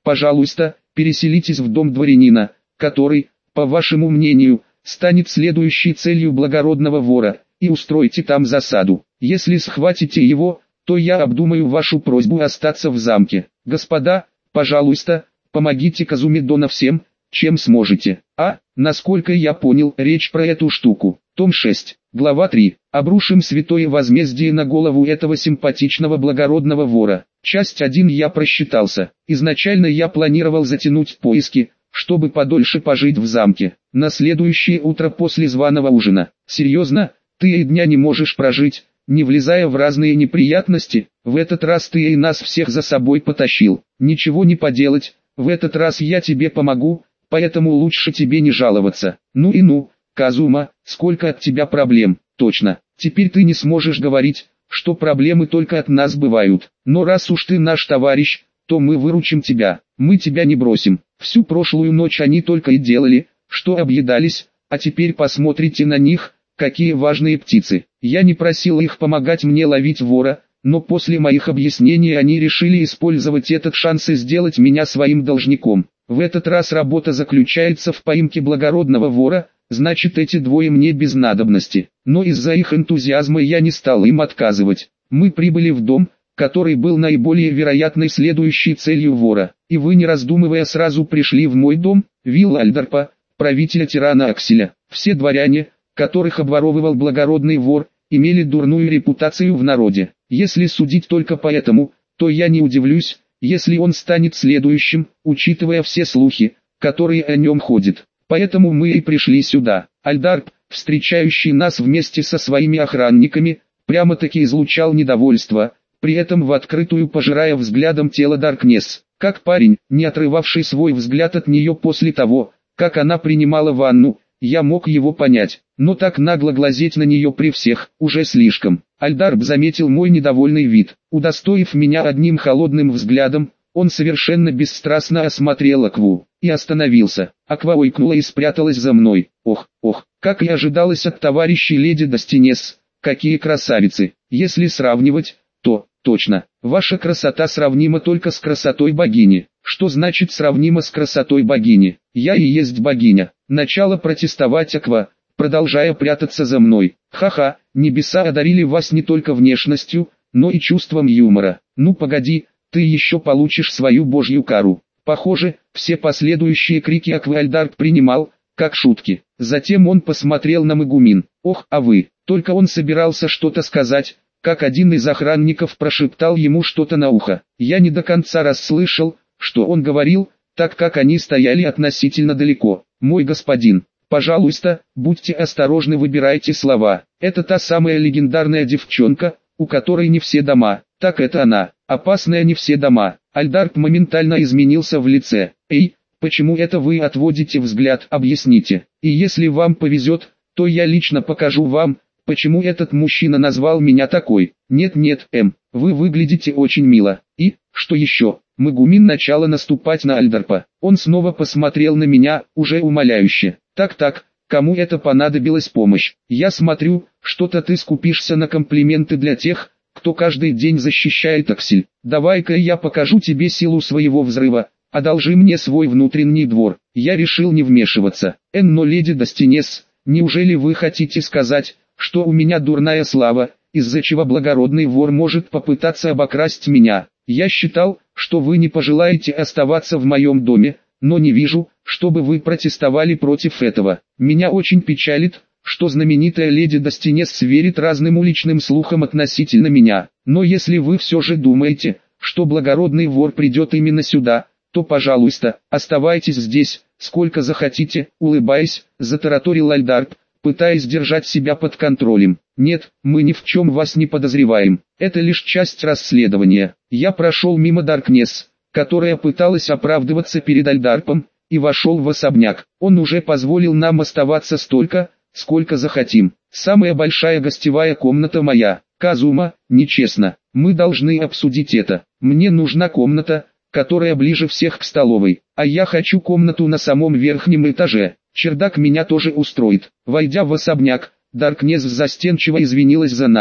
Пожалуйста, переселитесь в дом дворянина, который, по вашему мнению, станет следующей целью благородного вора, и устройте там засаду. Если схватите его, то я обдумаю вашу просьбу остаться в замке. Господа, пожалуйста, помогите Казумидону всем, чем сможете. Насколько я понял, речь про эту штуку. Том 6, глава 3. Обрушим святое возмездие на голову этого симпатичного благородного вора. Часть 1. Я просчитался. Изначально я планировал затянуть поиски, чтобы подольше пожить в замке. На следующее утро после званого ужина. Серьезно, ты и дня не можешь прожить, не влезая в разные неприятности? В этот раз ты и нас всех за собой потащил. Ничего не поделать, в этот раз я тебе помогу, поэтому лучше тебе не жаловаться. Ну, Казума, сколько от тебя проблем. Точно, теперь ты не сможешь говорить, что проблемы только от нас бывают. Но раз уж ты наш товарищ, то мы выручим тебя, мы тебя не бросим. Всю прошлую ночь они только и делали, что объедались, а теперь посмотрите на них, какие важные птицы. Я не просил их помогать мне ловить вора, но после моих объяснений они решили использовать этот шанс и сделать меня своим должником. В этот раз работа заключается в поимке благородного вора, значит эти двое мне без надобности. Но из-за их энтузиазма я не стал им отказывать. Мы прибыли в дом, который был наиболее вероятной следующей целью вора. И вы, не раздумывая, сразу пришли в мой дом, вилла Альдарпа, правителя тирана Акселя. Все дворяне, которых обворовывал благородный вор, имели дурную репутацию в народе. Если судить только по этому, то я не удивлюсь, если он станет следующим, учитывая все слухи, которые о нем ходят. Поэтому мы и пришли сюда. Альдарп, встречающий нас вместе со своими охранниками, прямо-таки излучал недовольство, при этом в открытую пожирая взглядом тело Даркнесс. Как парень, не отрывавший свой взгляд от нее после того, как она принимала ванну, я мог его понять. Но так нагло глазеть на нее при всех, уже слишком. Альдарп заметил мой недовольный вид. Удостоив меня одним холодным взглядом, он совершенно бесстрастно осмотрел Акву и остановился. Аква ойкнула и спряталась за мной. Ох, как и ожидалось от товарищей леди Достинес, какие красавицы. Если сравнивать, то, точно, ваша красота сравнима только с красотой богини. Что значит сравнима с красотой богини? Я и есть богиня. Начала протестовать Аква, продолжая прятаться за мной. Ха-ха, небеса одарили вас не только внешностью, но и чувством юмора. Ну погоди, ты еще получишь свою божью кару. Похоже, все последующие крики Аквы Альдарп принимал, как шутки. Затем он посмотрел на Мегумин. Ох, а вы, только он собирался что-то сказать, как один из охранников прошептал ему что-то на ухо. Я не до конца расслышал, что он говорил, так как они стояли относительно далеко. Мой господин, пожалуйста, будьте осторожны, выбирайте слова. Это та самая легендарная девчонка, у которой не все дома. Так это она, опасная не все дома. Альдарп моментально изменился в лице. Эй, почему это вы отводите взгляд, объясните. И если вам повезет, то я лично покажу вам, почему этот мужчина назвал меня такой. Нет, вы выглядите очень мило. И, что еще? Мегумин начала наступать на Альдарпа. Он снова посмотрел на меня, уже умоляюще. Так, кому это понадобилась помощь? Я смотрю, что-то ты скупишься на комплименты для тех, кто каждый день защищает Аксель. Давай-ка я покажу тебе силу своего взрыва, одолжи мне свой внутренний двор. Я решил не вмешиваться. Но леди Достинес, неужели вы хотите сказать, что у меня дурная слава, из-за чего благородный вор может попытаться обокрасть меня? Я считал, что вы не пожелаете оставаться в моем доме, но не вижу, чтобы вы протестовали против этого. Меня очень печалит, что знаменитая леди Достинес верит разным уличным слухам относительно меня. Но если вы все же думаете, что благородный вор придет именно сюда, то, пожалуйста, оставайтесь здесь, сколько захотите, улыбаясь, затараторил Альдарп, пытаясь держать себя под контролем. Нет, мы ни в чем вас не подозреваем, это лишь часть расследования. Я прошел мимо Даркнесс, которая пыталась оправдываться перед Альдарпом, и вошел в особняк. Он уже позволил нам оставаться столько, сколько захотим. Самая большая гостевая комната моя. Казума, нечестно, мы должны обсудить это. Мне нужна комната, которая ближе всех к столовой, а я хочу комнату на самом верхнем этаже. Чердак меня тоже устроит. Войдя в особняк, Даркнесс застенчиво извинилась за нас.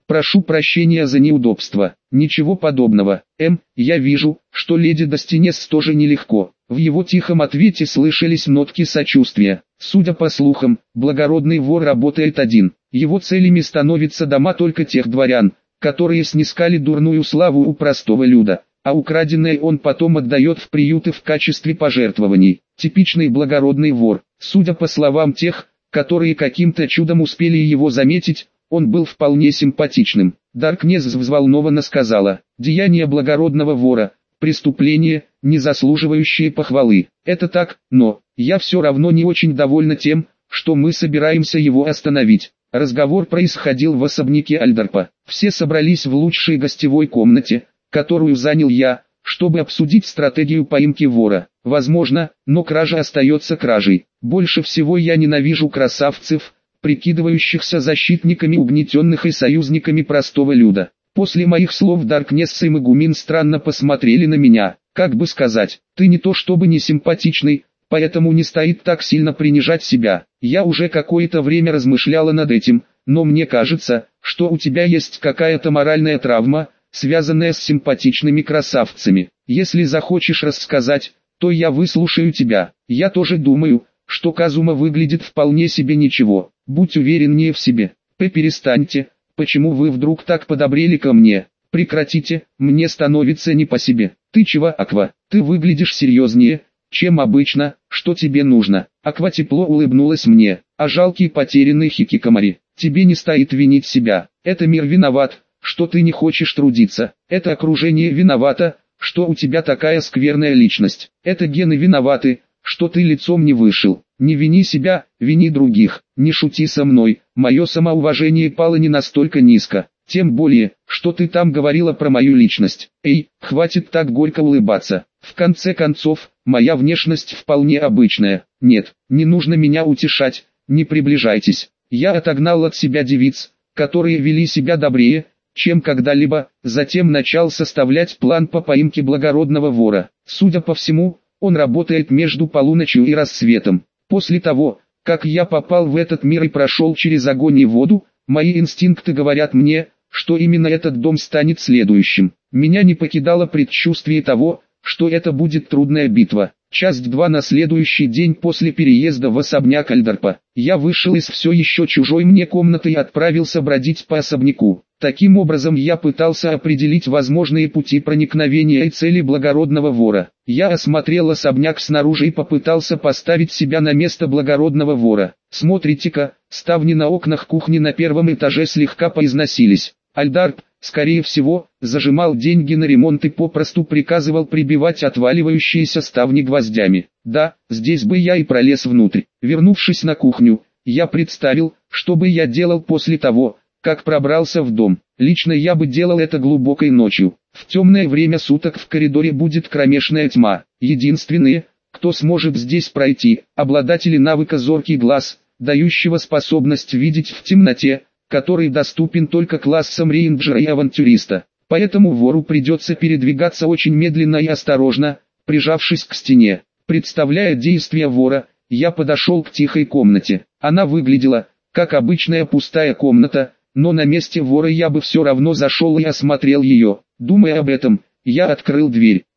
Прошу прощения за неудобство. Ничего подобного. Я вижу, что леди Достинес тоже нелегко. В его тихом ответе слышались нотки сочувствия. Судя по слухам, благородный вор работает один. Его целями становятся дома только тех дворян, которые снискали дурную славу у простого люда, а украденное он потом отдает в приюты в качестве пожертвований. Типичный благородный вор. Судя по словам тех, которые каким-то чудом успели его заметить, он был вполне симпатичным. Даркнесс взволнованно сказала: «Деяние благородного вора, преступление, не заслуживающее похвалы. Это так, но я все равно не очень довольна тем, что мы собираемся его остановить». Разговор происходил в особняке Альдарпа. Все собрались в лучшей гостевой комнате, которую занял я, чтобы обсудить стратегию поимки вора. Возможно, но кража остается кражей. Больше всего я ненавижу красавцев, прикидывающихся защитниками угнетенных и союзниками простого люда. После моих слов Даркнесс и Магумин странно посмотрели на меня. Как бы сказать, ты не то чтобы не симпатичный, поэтому не стоит так сильно принижать себя. Я уже какое-то время размышляла над этим, но мне кажется, что у тебя есть какая-то моральная травма, связанная с симпатичными красавцами. Если захочешь рассказать, то я выслушаю тебя. Я тоже думаю, что Казума выглядит вполне себе ничего. Будь увереннее в себе. Перестаньте, почему вы вдруг так подобрели ко мне? Прекратите, мне становится не по себе. Ты чего, Аква? Ты выглядишь серьезнее, чем обычно, что тебе нужно? Аква тепло улыбнулась мне, а жалкий потерянный Хикикамори. Тебе не стоит винить себя. Это мир виноват, что ты не хочешь трудиться. Это окружение виновато, что у тебя такая скверная личность. Это гены виноваты, что ты лицом не вышел. Не вини себя, вини других. Не шути со мной, мое самоуважение пало не настолько низко. Тем более, что ты там говорила про мою личность. Эй, хватит так горько улыбаться. В конце концов, моя внешность вполне обычная. Нет, не нужно меня утешать, не приближайтесь. Я отогнал от себя девиц, которые вели себя добрее, чем когда-либо, затем начал составлять план по поимке благородного вора. Судя по всему, он работает между полуночью и рассветом. После того, как я попал в этот мир и прошел через огонь и воду, мои инстинкты говорят мне, что именно этот дом станет следующим. Меня не покидало предчувствие того, что это будет трудная битва. Часть 2. На следующий день после переезда в особняк Альдарпа, я вышел из все еще чужой мне комнаты и отправился бродить по особняку. Таким образом я пытался определить возможные пути проникновения и цели благородного вора. Я осмотрел особняк снаружи и попытался поставить себя на место благородного вора. Смотрите-ка, ставни на окнах кухни на первом этаже слегка поизносились. Альдарп, скорее всего, зажимал деньги на ремонт и попросту приказывал прибивать отваливающиеся ставни гвоздями. Да, здесь бы я и пролез внутрь. Вернувшись на кухню, я представил, что бы я делал после того, как пробрался в дом. Лично я бы делал это глубокой ночью. В темное время суток в коридоре будет кромешная тьма. Единственные, кто сможет здесь пройти, обладатели навыка зоркий глаз, дающего способность видеть в темноте, который доступен только классам рейнджера и авантюриста. Поэтому вору придется передвигаться очень медленно и осторожно, прижавшись к стене. Представляя действия вора, я подошел к тихой комнате. Она выглядела, как обычная пустая комната, но на месте вора я бы все равно зашел и осмотрел ее. Думая об этом, я открыл дверь.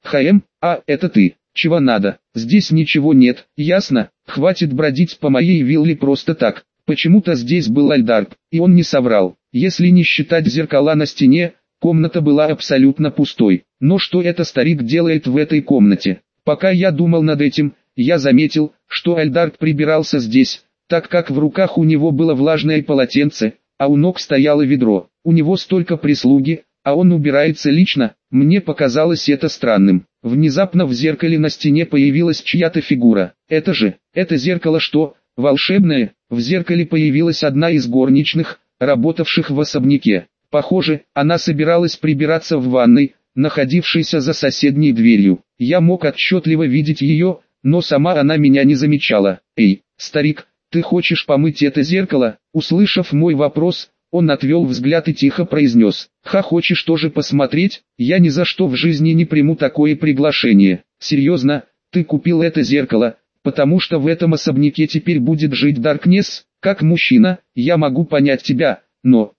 Это ты. Чего надо? Здесь ничего нет, ясно? Хватит бродить по моей вилле просто так. Почему-то здесь был Альдарп, и он не соврал. Если не считать зеркала на стене, комната была абсолютно пустой. Но что это старик делает в этой комнате? Пока я думал над этим, я заметил, что Альдарп прибирался здесь, так как в руках у него было влажное полотенце, а у ног стояло ведро. У него столько прислуги, а он убирается лично. Мне показалось это странным. Внезапно в зеркале на стене появилась чья-то фигура. Это зеркало что, волшебное? В зеркале появилась одна из горничных, работавших в особняке. Похоже, она собиралась прибираться в ванной, находившейся за соседней дверью. Я мог отчетливо видеть ее, но сама она меня не замечала. «Эй, старик, ты хочешь помыть это зеркало?» Услышав мой вопрос, он отвел взгляд и тихо произнес: хочешь тоже посмотреть? Я ни за что в жизни не приму такое приглашение. Серьезно, ты купил это зеркало, потому что в этом особняке теперь будет жить Даркнесс? Как мужчина, я могу понять тебя, но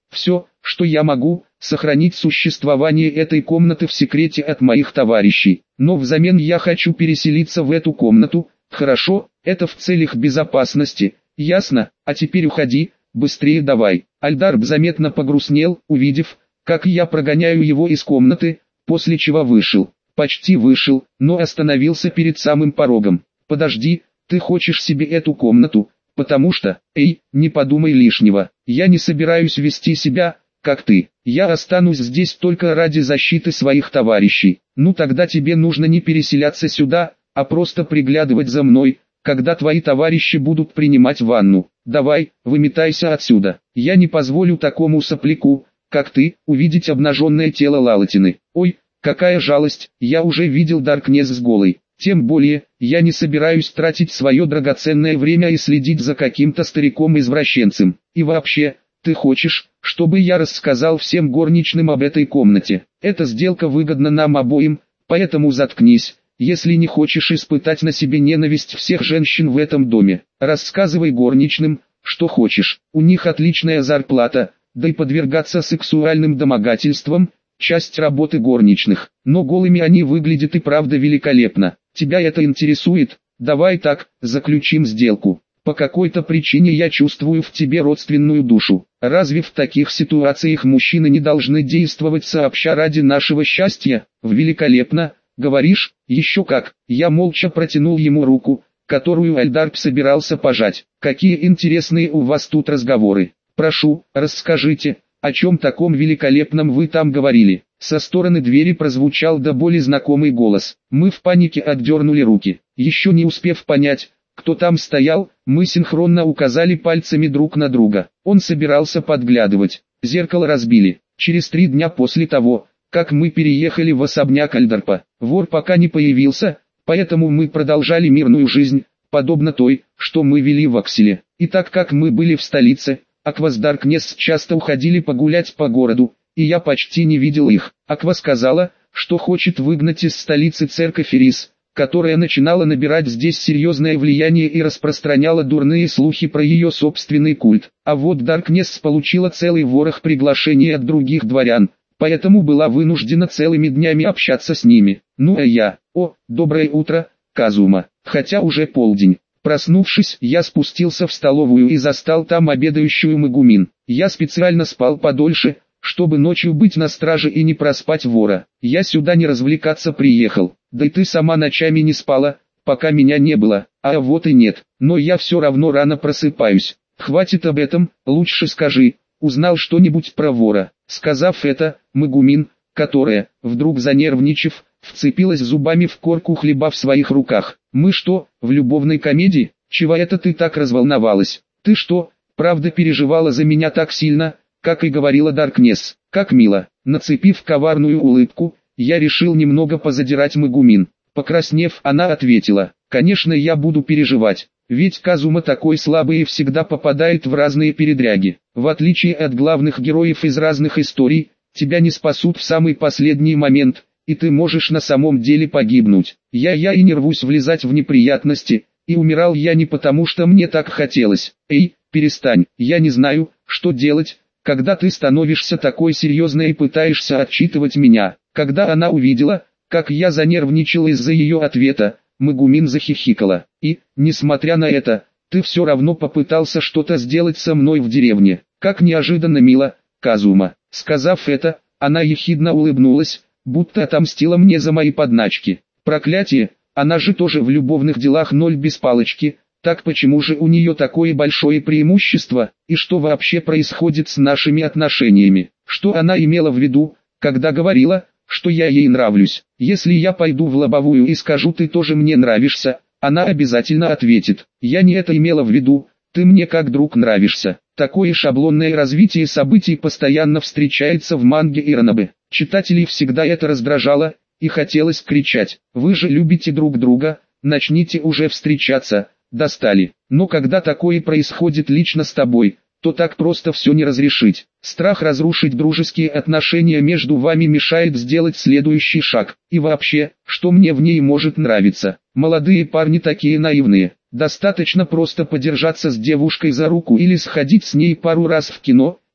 Все, что я могу, сохранить существование этой комнаты в секрете от моих товарищей. Но взамен я хочу переселиться в эту комнату. Хорошо, это в целях безопасности, ясно? А теперь уходи, быстрее давай. Альдарб заметно погрустнел, увидев, как я прогоняю его из комнаты, после чего вышел. Почти вышел, но остановился перед самым порогом. Подожди, ты хочешь себе эту комнату? Потому что, не подумай лишнего, я не собираюсь вести себя, как ты. Я останусь здесь только ради защиты своих товарищей. Ну тогда тебе нужно не переселяться сюда, а просто приглядывать за мной, когда твои товарищи будут принимать ванну. Давай, выметайся отсюда. Я не позволю такому сопляку, как ты, увидеть обнаженное тело Лалатины. Ой, какая жалость, я уже видел Даркнесс с голой. Тем более, я не собираюсь тратить свое драгоценное время и следить за каким-то стариком-извращенцем. И вообще, ты хочешь, чтобы я рассказал всем горничным об этой комнате? Эта сделка выгодна нам обоим, поэтому заткнись, если не хочешь испытать на себе ненависть всех женщин в этом доме. Рассказывай горничным, что хочешь, у них отличная зарплата, да и подвергаться сексуальным домогательствам – часть работы горничных, но голыми они выглядят и правда великолепно. Тебя это интересует? Давай так, заключим сделку. По какой-то причине я чувствую в тебе родственную душу. Разве в таких ситуациях мужчины не должны действовать сообща ради нашего счастья? Великолепно, говоришь? Еще как. Я молча протянул ему руку, которую Альдарб собирался пожать. Какие интересные у вас тут разговоры. Прошу, расскажите, о чем таком великолепном вы там говорили? Со стороны двери прозвучал до боли знакомый голос. Мы в панике отдернули руки. Еще не успев понять, кто там стоял, мы синхронно указали пальцами друг на друга. Он собирался подглядывать. Зеркало разбили. Через 3 дня после того, как мы переехали в особняк Альдарпа, вор пока не появился, поэтому мы продолжали мирную жизнь, подобно той, что мы вели в Акселе. И так как мы были в столице, Аква с Даркнесс часто уходили погулять по городу, и я почти не видел их. Аква сказала, что хочет выгнать из столицы церковь Ирис, которая начинала набирать здесь серьезное влияние и распространяла дурные слухи про ее собственный культ. А вот Даркнесс получила целый ворох приглашений от других дворян, поэтому была вынуждена целыми днями общаться с ними. Ну а я, доброе утро, Казума, хотя уже полдень. Проснувшись, я спустился в столовую и застал там обедающую Мегумин. Я специально спал подольше, чтобы ночью быть на страже и не проспать вора. Я сюда не развлекаться приехал, да и ты сама ночами не спала, пока меня не было, а вот и нет, но я все равно рано просыпаюсь. Хватит об этом, лучше скажи, узнал что-нибудь про вора. Сказав это, Мегумин, которая, вдруг занервничав, вцепилась зубами в корку хлеба в своих руках. Мы что, в любовной комедии? Чего это ты так разволновалась? Ты что, правда переживала за меня так сильно, как и говорила Даркнесс? Как мило. Нацепив коварную улыбку, я решил немного позадирать Мегумин. Покраснев, она ответила: конечно, я буду переживать, ведь Казума такой слабый и всегда попадает в разные передряги. В отличие от главных героев из разных историй, тебя не спасут в самый последний момент, и ты можешь на самом деле погибнуть. Я и не рвусь влезать в неприятности, и умирал я не потому, что мне так хотелось. Перестань, я не знаю, что делать, когда ты становишься такой серьезной и пытаешься отчитывать меня. Когда она увидела, как я занервничал из-за ее ответа, Мегумин захихикала. И, несмотря на это, ты все равно попытался что-то сделать со мной в деревне. Как неожиданно мило, Казума. Сказав это, она ехидно улыбнулась, будто отомстила мне за мои подначки. Проклятие, она же тоже в любовных делах ноль без палочки, так почему же у нее такое большое преимущество, и что вообще происходит с нашими отношениями? Что она имела в виду, когда говорила, что я ей нравлюсь? Если я пойду в лобовую и скажу ты тоже мне нравишься, она обязательно ответит: я не это имела в виду, ты мне как друг нравишься. Такое шаблонное развитие событий постоянно встречается в манге и ранобэ. Читателей всегда это раздражало, и хотелось кричать: вы же любите друг друга, начните уже встречаться, достали. Но когда такое происходит лично с тобой, то так просто все не разрешить. Страх разрушить дружеские отношения между вами мешает сделать следующий шаг. И вообще, что мне в ней может нравиться? Молодые парни такие наивные. Достаточно просто подержаться с девушкой за руку или сходить с ней пару раз в кино,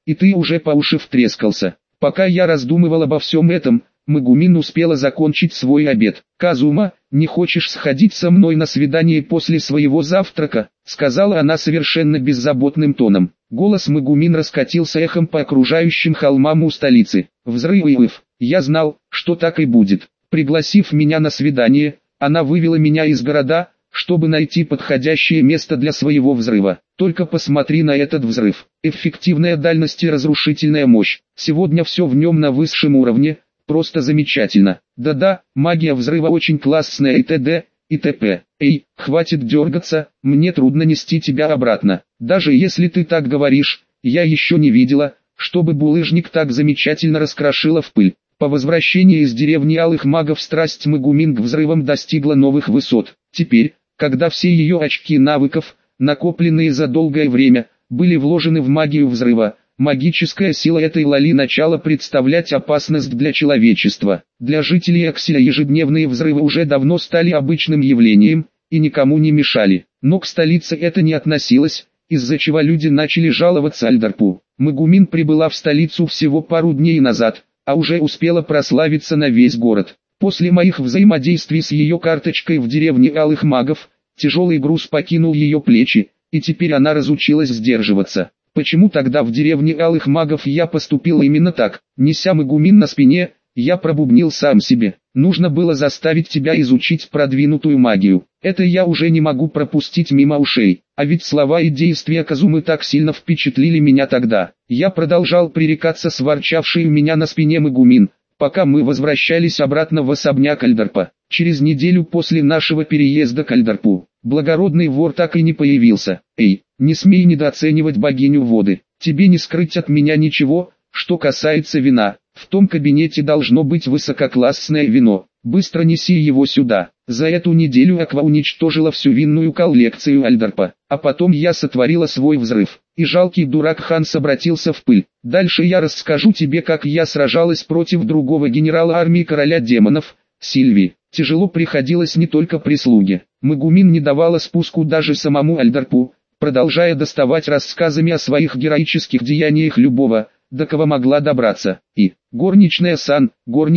и ты уже по уши втрескался. Пока я раздумывал обо всем этом, Мегумин успела закончить свой обед. «Казума, не хочешь сходить со мной на свидание после своего завтрака?» — сказала она совершенно беззаботным тоном. Голос Мегумин раскатился эхом по окружающим холмам у столицы. Взрыв. Я знал, что так и будет. Пригласив меня на свидание, она вывела меня из города, чтобы найти подходящее место для своего взрыва. Только посмотри на этот взрыв. Эффективная дальность и разрушительная мощь. Сегодня все в нем на высшем уровне. Просто замечательно. Да-да, магия взрыва очень классная и т.д. и т.п. Эй, хватит дергаться, мне трудно нести тебя обратно. Даже если ты так говоришь, я еще не видела, чтобы булыжник так замечательно раскрошила в пыль. По возвращении из деревни Алых Магов страсть Мегумин к взрывам достигла новых высот. Теперь, когда все ее очки навыков, накопленные за долгое время, были вложены в магию взрыва, магическая сила этой Лали начала представлять опасность для человечества. Для жителей Акселя ежедневные взрывы уже давно стали обычным явлением, и никому не мешали. Но к столице это не относилось, из-за чего люди начали жаловаться Альдарпу. Мегумин прибыла в столицу всего пару дней назад, а уже успела прославиться на весь город. После моих взаимодействий с ее карточкой в деревне Алых Магов, тяжелый груз покинул ее плечи, и теперь она разучилась сдерживаться. Почему тогда в деревне Алых Магов я поступил именно так? Неся Мегумин на спине, я пробубнил сам себе. Нужно было заставить тебя изучить продвинутую магию. Это я уже не могу пропустить мимо ушей. А ведь слова и действия Казумы так сильно впечатлили меня тогда. Я продолжал пререкаться с ворчавшей у меня на спине Мегумин, пока мы возвращались обратно в особняк Альдарпа. Через неделю после нашего переезда к Альдарпу, благородный вор так и не появился. Эй, не смей недооценивать богиню воды. Тебе не скрыть от меня ничего, что касается вина. В том кабинете должно быть высококлассное вино. Быстро неси его сюда. За эту неделю Аква уничтожила всю винную коллекцию Альдарпа. А потом я сотворила свой взрыв. И жалкий дурак Ханс обратился в пыль. Дальше я расскажу тебе, как я сражалась против другого генерала армии короля демонов, Сильви. Тяжело приходилось не только прислуге. Мегумин не давала спуску даже самому Альдарпу, продолжая доставать рассказами о своих героических деяниях любого, до кого могла добраться. И горничная Сан,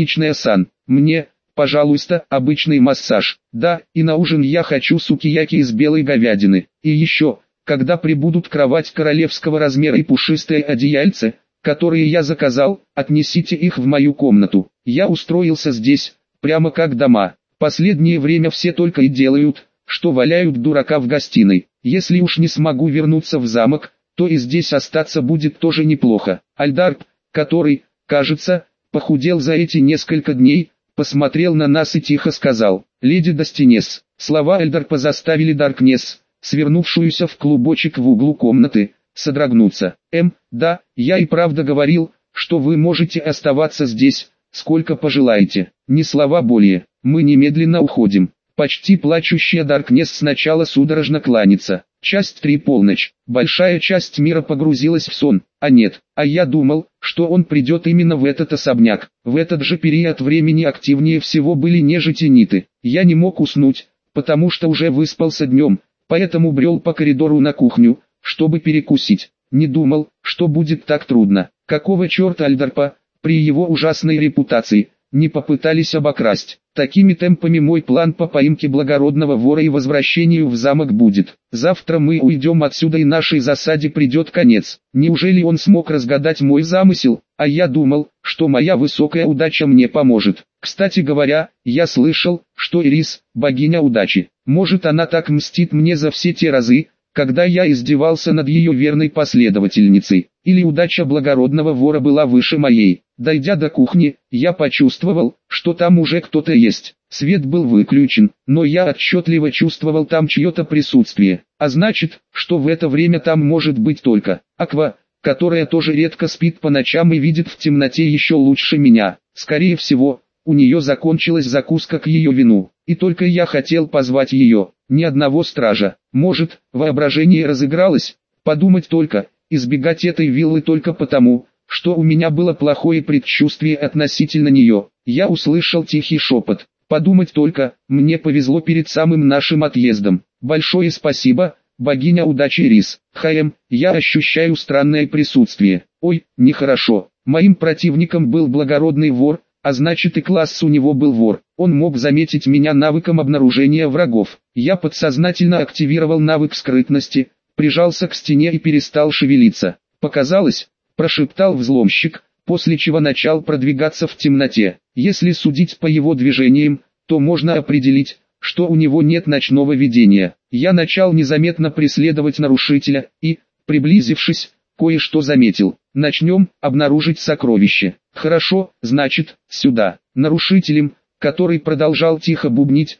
мне, пожалуйста, обычный массаж. Да, и на ужин я хочу сукияки из белой говядины. И еще, когда прибудут кровать королевского размера и пушистое одеяльце, которые я заказал, отнесите их в мою комнату. Я устроился здесь, прямо как дома. Последнее время все только и делают, что валяют дурака в гостиной. Если уж не смогу вернуться в замок, то и здесь остаться будет тоже неплохо. Альдарп, который, кажется, похудел за эти несколько дней, посмотрел на нас и тихо сказал: «Леди Достинес». Слова Альдарпа заставили Даркнесс, свернувшуюся в клубочек в углу комнаты, содрогнуться. Да, я и правда говорил, что вы можете оставаться здесь, сколько пожелаете. Ни слова более. Мы немедленно уходим. Почти плачущая Даркнесс сначала судорожно кланяется. Часть 3 полночь. Большая часть мира погрузилась в сон. А нет, а я думал, что он придет именно в этот особняк. В этот же период времени активнее всего были нежити Ниты. Я не мог уснуть, потому что уже выспался днем, поэтому брел по коридору на кухню, чтобы перекусить. Не думал, что будет так трудно. Какого черта Альдарпа, при его ужасной репутации, не попытались обокрасть? Такими темпами мой план по поимке благородного вора и возвращению в замок будет. Завтра мы уйдем отсюда и нашей засаде придет конец. Неужели он смог разгадать мой замысел? А я думал, что моя высокая удача мне поможет. Кстати говоря, я слышал, что Ирис – богиня удачи. Может, она так мстит мне за все те разы, когда я издевался над ее верной последовательницей. Или удача благородного вора была выше моей. Дойдя до кухни, я почувствовал, что там уже кто-то есть. Свет был выключен, но я отчетливо чувствовал там чье-то присутствие. А значит, что в это время там может быть только Аква, которая тоже редко спит по ночам и видит в темноте еще лучше меня. Скорее всего, у нее закончилась закуска к ее вину, и только я хотел позвать ее, ни одного стража. Может, воображение разыгралось? Подумать только, избегать этой виллы только потому, что у меня было плохое предчувствие относительно нее. Я услышал тихий шепот. Подумать только, мне повезло перед самым нашим отъездом. Большое спасибо, богиня удачи Рис. Я ощущаю странное присутствие. Ой, нехорошо. Моим противником был благородный вор, а значит и класс у него был вор. Он мог заметить меня навыком обнаружения врагов. Я подсознательно активировал навык скрытности, прижался к стене и перестал шевелиться. Показалось, прошептал взломщик, после чего начал продвигаться в темноте. Если судить по его движениям, то можно определить, что у него нет ночного видения. Я начал незаметно преследовать нарушителя и, приблизившись, кое-что заметил. Начнем обнаружить сокровище. Хорошо, значит, сюда. Нарушителем, который продолжал тихо бубнить,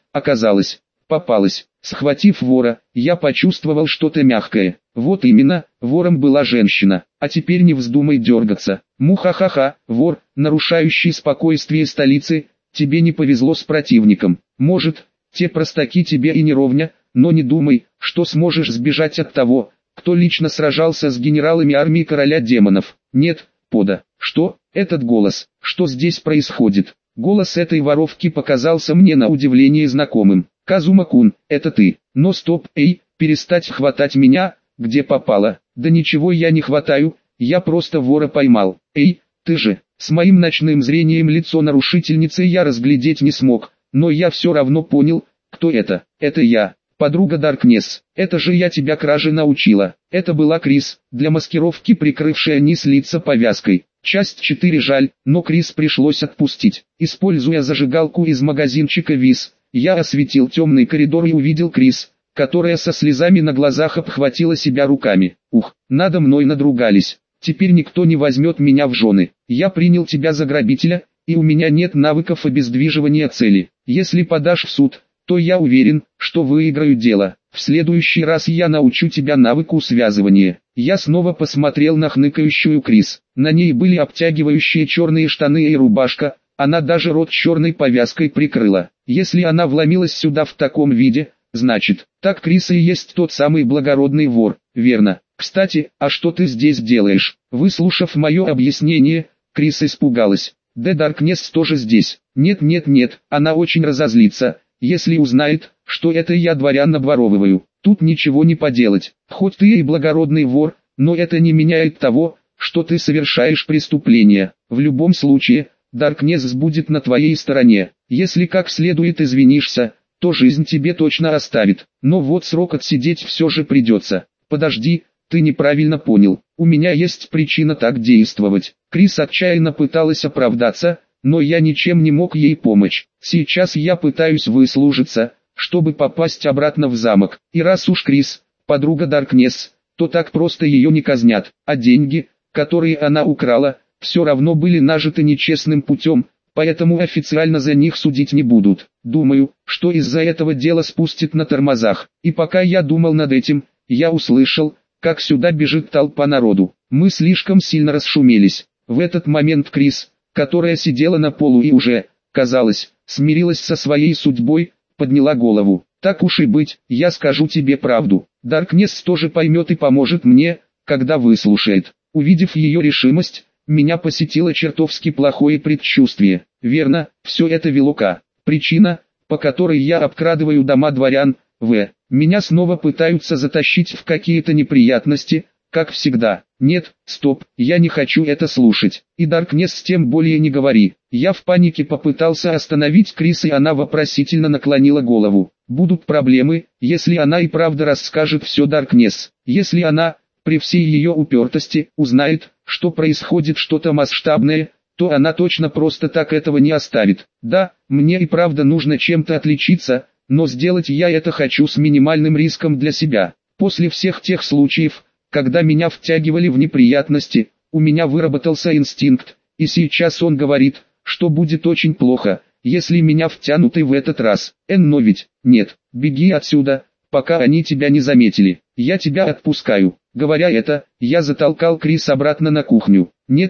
попалась. Схватив вора, я почувствовал что-то мягкое. Вот именно, вором была женщина. А теперь не вздумай дергаться. Мухахаха, вор, нарушающий спокойствие столицы, тебе не повезло с противником. Может, те простаки тебе и не ровня, но не думай, что сможешь сбежать от того, кто лично сражался с генералами армии короля демонов. Нет, пода. Что? Этот голос. Что здесь происходит? Голос этой воровки показался мне на удивление знакомым. Казума-кун, это ты. Но стоп, эй, перестать хватать меня, где попало. Да ничего я не хватаю, я просто вора поймал. Эй, ты же. С моим ночным зрением лицо нарушительницы я разглядеть не смог, но я все равно понял, кто это. Это я. Подруга Даркнесс, это же я тебя краже научила. Это была Крис, для маскировки прикрывшая низ лица повязкой. Часть 4 жаль, но Крис пришлось отпустить. Используя зажигалку из магазинчика ВИС, я осветил темный коридор и увидел Крис, которая со слезами на глазах обхватила себя руками. Ух, надо мной надругались. Теперь никто не возьмет меня в жены. Я принял тебя за грабителя, и у меня нет навыков обездвиживания цели. Если подашь в суд, то я уверен, что выиграю дело. В следующий раз я научу тебя навыку связывания. Я снова посмотрел на хныкающую Крис. На ней были обтягивающие черные штаны и рубашка, она даже рот черной повязкой прикрыла. Если она вломилась сюда в таком виде, значит, так Крис и есть тот самый благородный вор, верно? Кстати, а что ты здесь делаешь? Выслушав мое объяснение, Крис испугалась. Да Даркнесс тоже здесь. Нет, она очень разозлится, если узнает, что это я дворян обворовываю. Тут ничего не поделать. Хоть ты и благородный вор, но это не меняет того, что ты совершаешь преступление. В любом случае, Даркнесс будет на твоей стороне. Если как следует извинишься, то жизнь тебе точно оставит. Но вот срок отсидеть все же придется. Подожди, ты неправильно понял. У меня есть причина так действовать. Крис отчаянно пыталась оправдаться, но я ничем не мог ей помочь. Сейчас я пытаюсь выслужиться, чтобы попасть обратно в замок. И раз уж Крис, подруга Даркнесс, то так просто ее не казнят. А деньги, которые она украла, все равно были нажиты нечестным путем, поэтому официально за них судить не будут. Думаю, что из-за этого дело спустят на тормозах. И пока я думал над этим, я услышал, как сюда бежит толпа народу. Мы слишком сильно расшумелись. В этот момент Крис, которая сидела на полу и уже, казалось, смирилась со своей судьбой, подняла голову. Так уж и быть, я скажу тебе правду. Даркнесс тоже поймет и поможет мне, когда выслушает. Увидев ее решимость, меня посетило чертовски плохое предчувствие. Верно, все это Велука. Причина, по которой я обкрадываю дома дворян, меня снова пытаются затащить в какие-то неприятности, как всегда. Нет, стоп, я не хочу это слушать. И Даркнесс тем более не говори. Я в панике попытался остановить Крис, и она вопросительно наклонила голову. Будут проблемы, если она и правда расскажет все Даркнесс. Если она, при всей ее упертости, узнает, что происходит что-то масштабное, то она точно просто так этого не оставит. Да, мне и правда нужно чем-то отличиться, но сделать я это хочу с минимальным риском для себя. После всех тех случаев, когда меня втягивали в неприятности, у меня выработался инстинкт, и сейчас он говорит, что будет очень плохо, если меня втянут и в этот раз. Но ведь, нет, беги отсюда, пока они тебя не заметили. Я тебя отпускаю. Говоря это, я затолкал Крис обратно на кухню. Нет,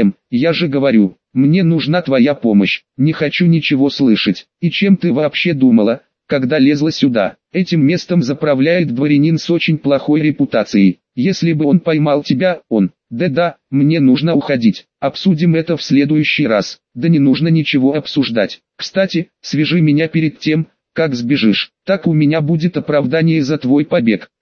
я же говорю, мне нужна твоя помощь. Не хочу ничего слышать. И чем ты вообще думала, когда лезла сюда? Этим местом заправляет дворянин с очень плохой репутацией. Если бы он поймал тебя, Да, мне нужно уходить. Обсудим это в следующий раз. Да не нужно ничего обсуждать. Кстати, свяжи меня перед тем, как сбежишь. Так у меня будет оправдание за твой побег.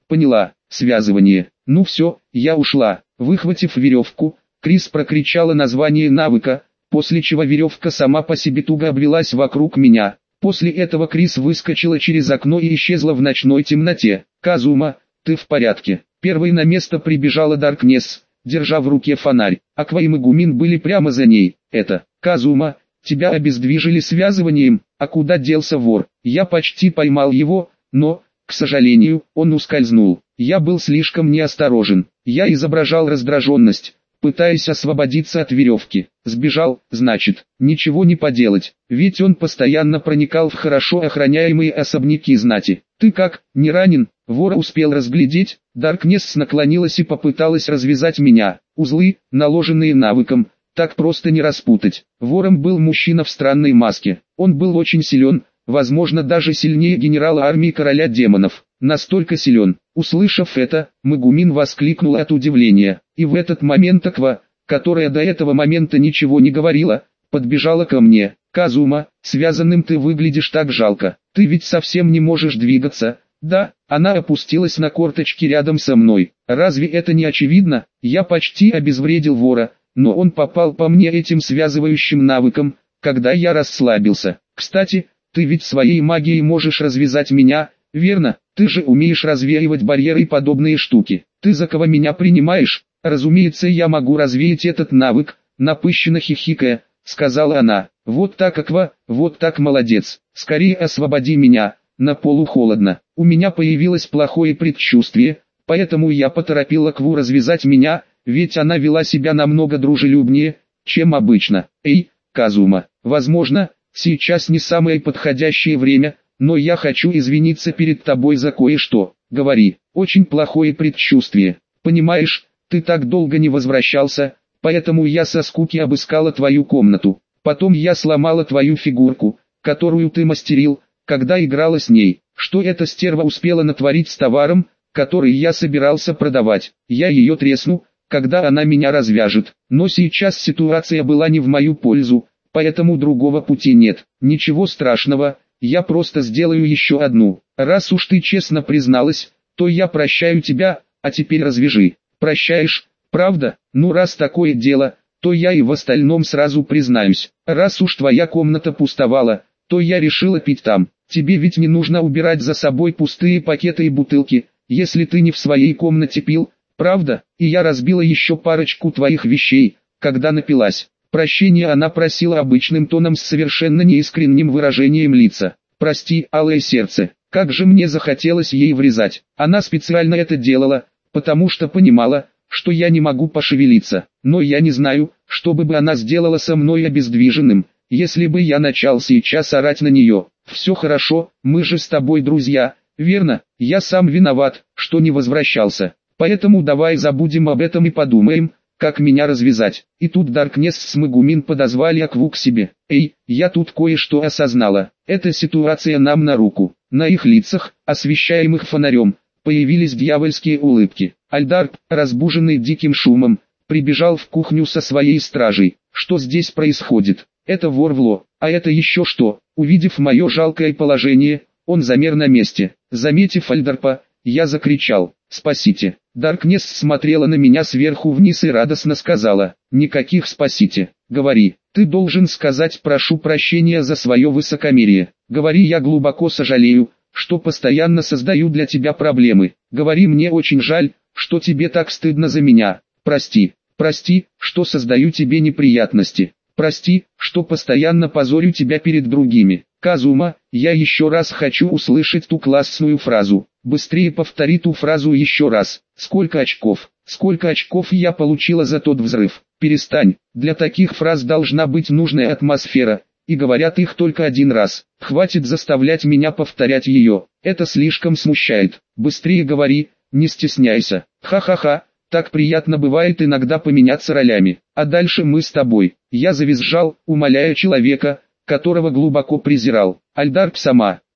Поняла, связывание. Ну все, я ушла. Выхватив веревку, Крис прокричала название навыка, после чего веревка сама по себе туго обвелась вокруг меня. После этого Крис выскочила через окно и исчезла в ночной темноте. «Казума, ты в порядке?» Первой на место прибежала Даркнесс, держа в руке фонарь. Аква и Мегумин были прямо за ней. «Это, Казума, тебя обездвижили связыванием, а куда делся вор?» Я почти поймал его, но, к сожалению, он ускользнул. Я был слишком неосторожен. Я изображал раздраженность, пытаясь освободиться от веревки. Сбежал, значит, ничего не поделать, ведь он постоянно проникал в хорошо охраняемые особняки знати. «Ты как, не ранен?» Вора успел разглядеть. Даркнесс наклонилась и попыталась развязать меня. Узлы, наложенные навыком, так просто не распутать. Вором был мужчина в странной маске. Он был очень силен, возможно даже сильнее генерала армии короля демонов. Настолько силен. Услышав это, Мегумин воскликнула от удивления. И в этот момент Аква, которая до этого момента ничего не говорила, подбежала ко мне. «Казума, связанным ты выглядишь так жалко. Ты ведь совсем не можешь двигаться». «Да». Она опустилась на корточки рядом со мной. «Разве это не очевидно? Я почти обезвредил вора, но он попал по мне этим связывающим навыком, когда я расслабился. Кстати, ты ведь своей магией можешь развязать меня, верно? Ты же умеешь развеивать барьеры и подобные штуки. Ты за кого меня принимаешь?» «Разумеется, я могу развеять этот навык», напыщенно хихикая, сказала она. «Вот так, Аква, вот так, молодец. Скорее освободи меня». На полу холодно. У меня появилось плохое предчувствие, поэтому я поторопил Акву развязать меня, ведь она вела себя намного дружелюбнее, чем обычно. «Эй, Казума, возможно, сейчас не самое подходящее время, но я хочу извиниться перед тобой за кое-что». «Говори». «Очень плохое предчувствие. Понимаешь, ты так долго не возвращался, поэтому я со скуки обыскала твою комнату. Потом я сломала твою фигурку, которую ты мастерил, когда играла с ней. Что эта стерва успела натворить с товаром, который я собирался продавать? Я ее тресну, когда она меня развяжет. Но сейчас ситуация была не в мою пользу, поэтому другого пути нет. Ничего страшного, я просто сделаю еще одну. Раз уж ты честно призналась, то я прощаю тебя, а теперь развяжи». «Прощаешь, правда? Ну раз такое дело, то я и в остальном сразу признаюсь. Раз уж твоя комната пустовала, то я решила пить там. Тебе ведь не нужно убирать за собой пустые пакеты и бутылки, если ты не в своей комнате пил, правда? И я разбила еще парочку твоих вещей, когда напилась». Прощения она просила обычным тоном с совершенно неискренним выражением лица. «Прости, алое сердце, как же мне захотелось ей врезать». Она специально это делала, потому что понимала, что я не могу пошевелиться. Но я не знаю, что бы она сделала со мной обездвиженным, если бы я начал сейчас орать на нее. «Все хорошо, мы же с тобой друзья, верно? Я сам виноват, что не возвращался. Поэтому давай забудем об этом и подумаем, как меня развязать». И тут Даркнесс с Мегумин подозвали Акву к себе. «Эй, я тут кое-что осознала. Эта ситуация нам на руку». На их лицах, освещаемых фонарем, появились дьявольские улыбки. Альдар, разбуженный диким шумом, прибежал в кухню со своей стражей. «Что здесь происходит? Это вор Вло, а это еще что?» Увидев мое жалкое положение, он замер на месте. Заметив Альдарпа, я закричал: «Спасите!» Даркнесс смотрела на меня сверху вниз и радостно сказала: «Никаких спасите. Говори, ты должен сказать прошу прощения за свое высокомерие. Говори, я глубоко сожалею, что постоянно создаю для тебя проблемы. Говори, мне очень жаль, что тебе так стыдно за меня. Прости, прости, что создаю тебе неприятности. Прости, что постоянно позорю тебя перед другими. Казума, я еще раз хочу услышать ту классную фразу. Быстрее повтори ту фразу еще раз. Сколько очков я получила за тот взрыв?» «Перестань, для таких фраз должна быть нужная атмосфера, и говорят их только один раз. Хватит заставлять меня повторять ее, это слишком смущает. Быстрее говори, не стесняйся. Ха-ха-ха. Так приятно бывает иногда поменяться ролями. А дальше мы с тобой». Я завизжал, умоляя человека, которого глубоко презирал. «Альдарк сама,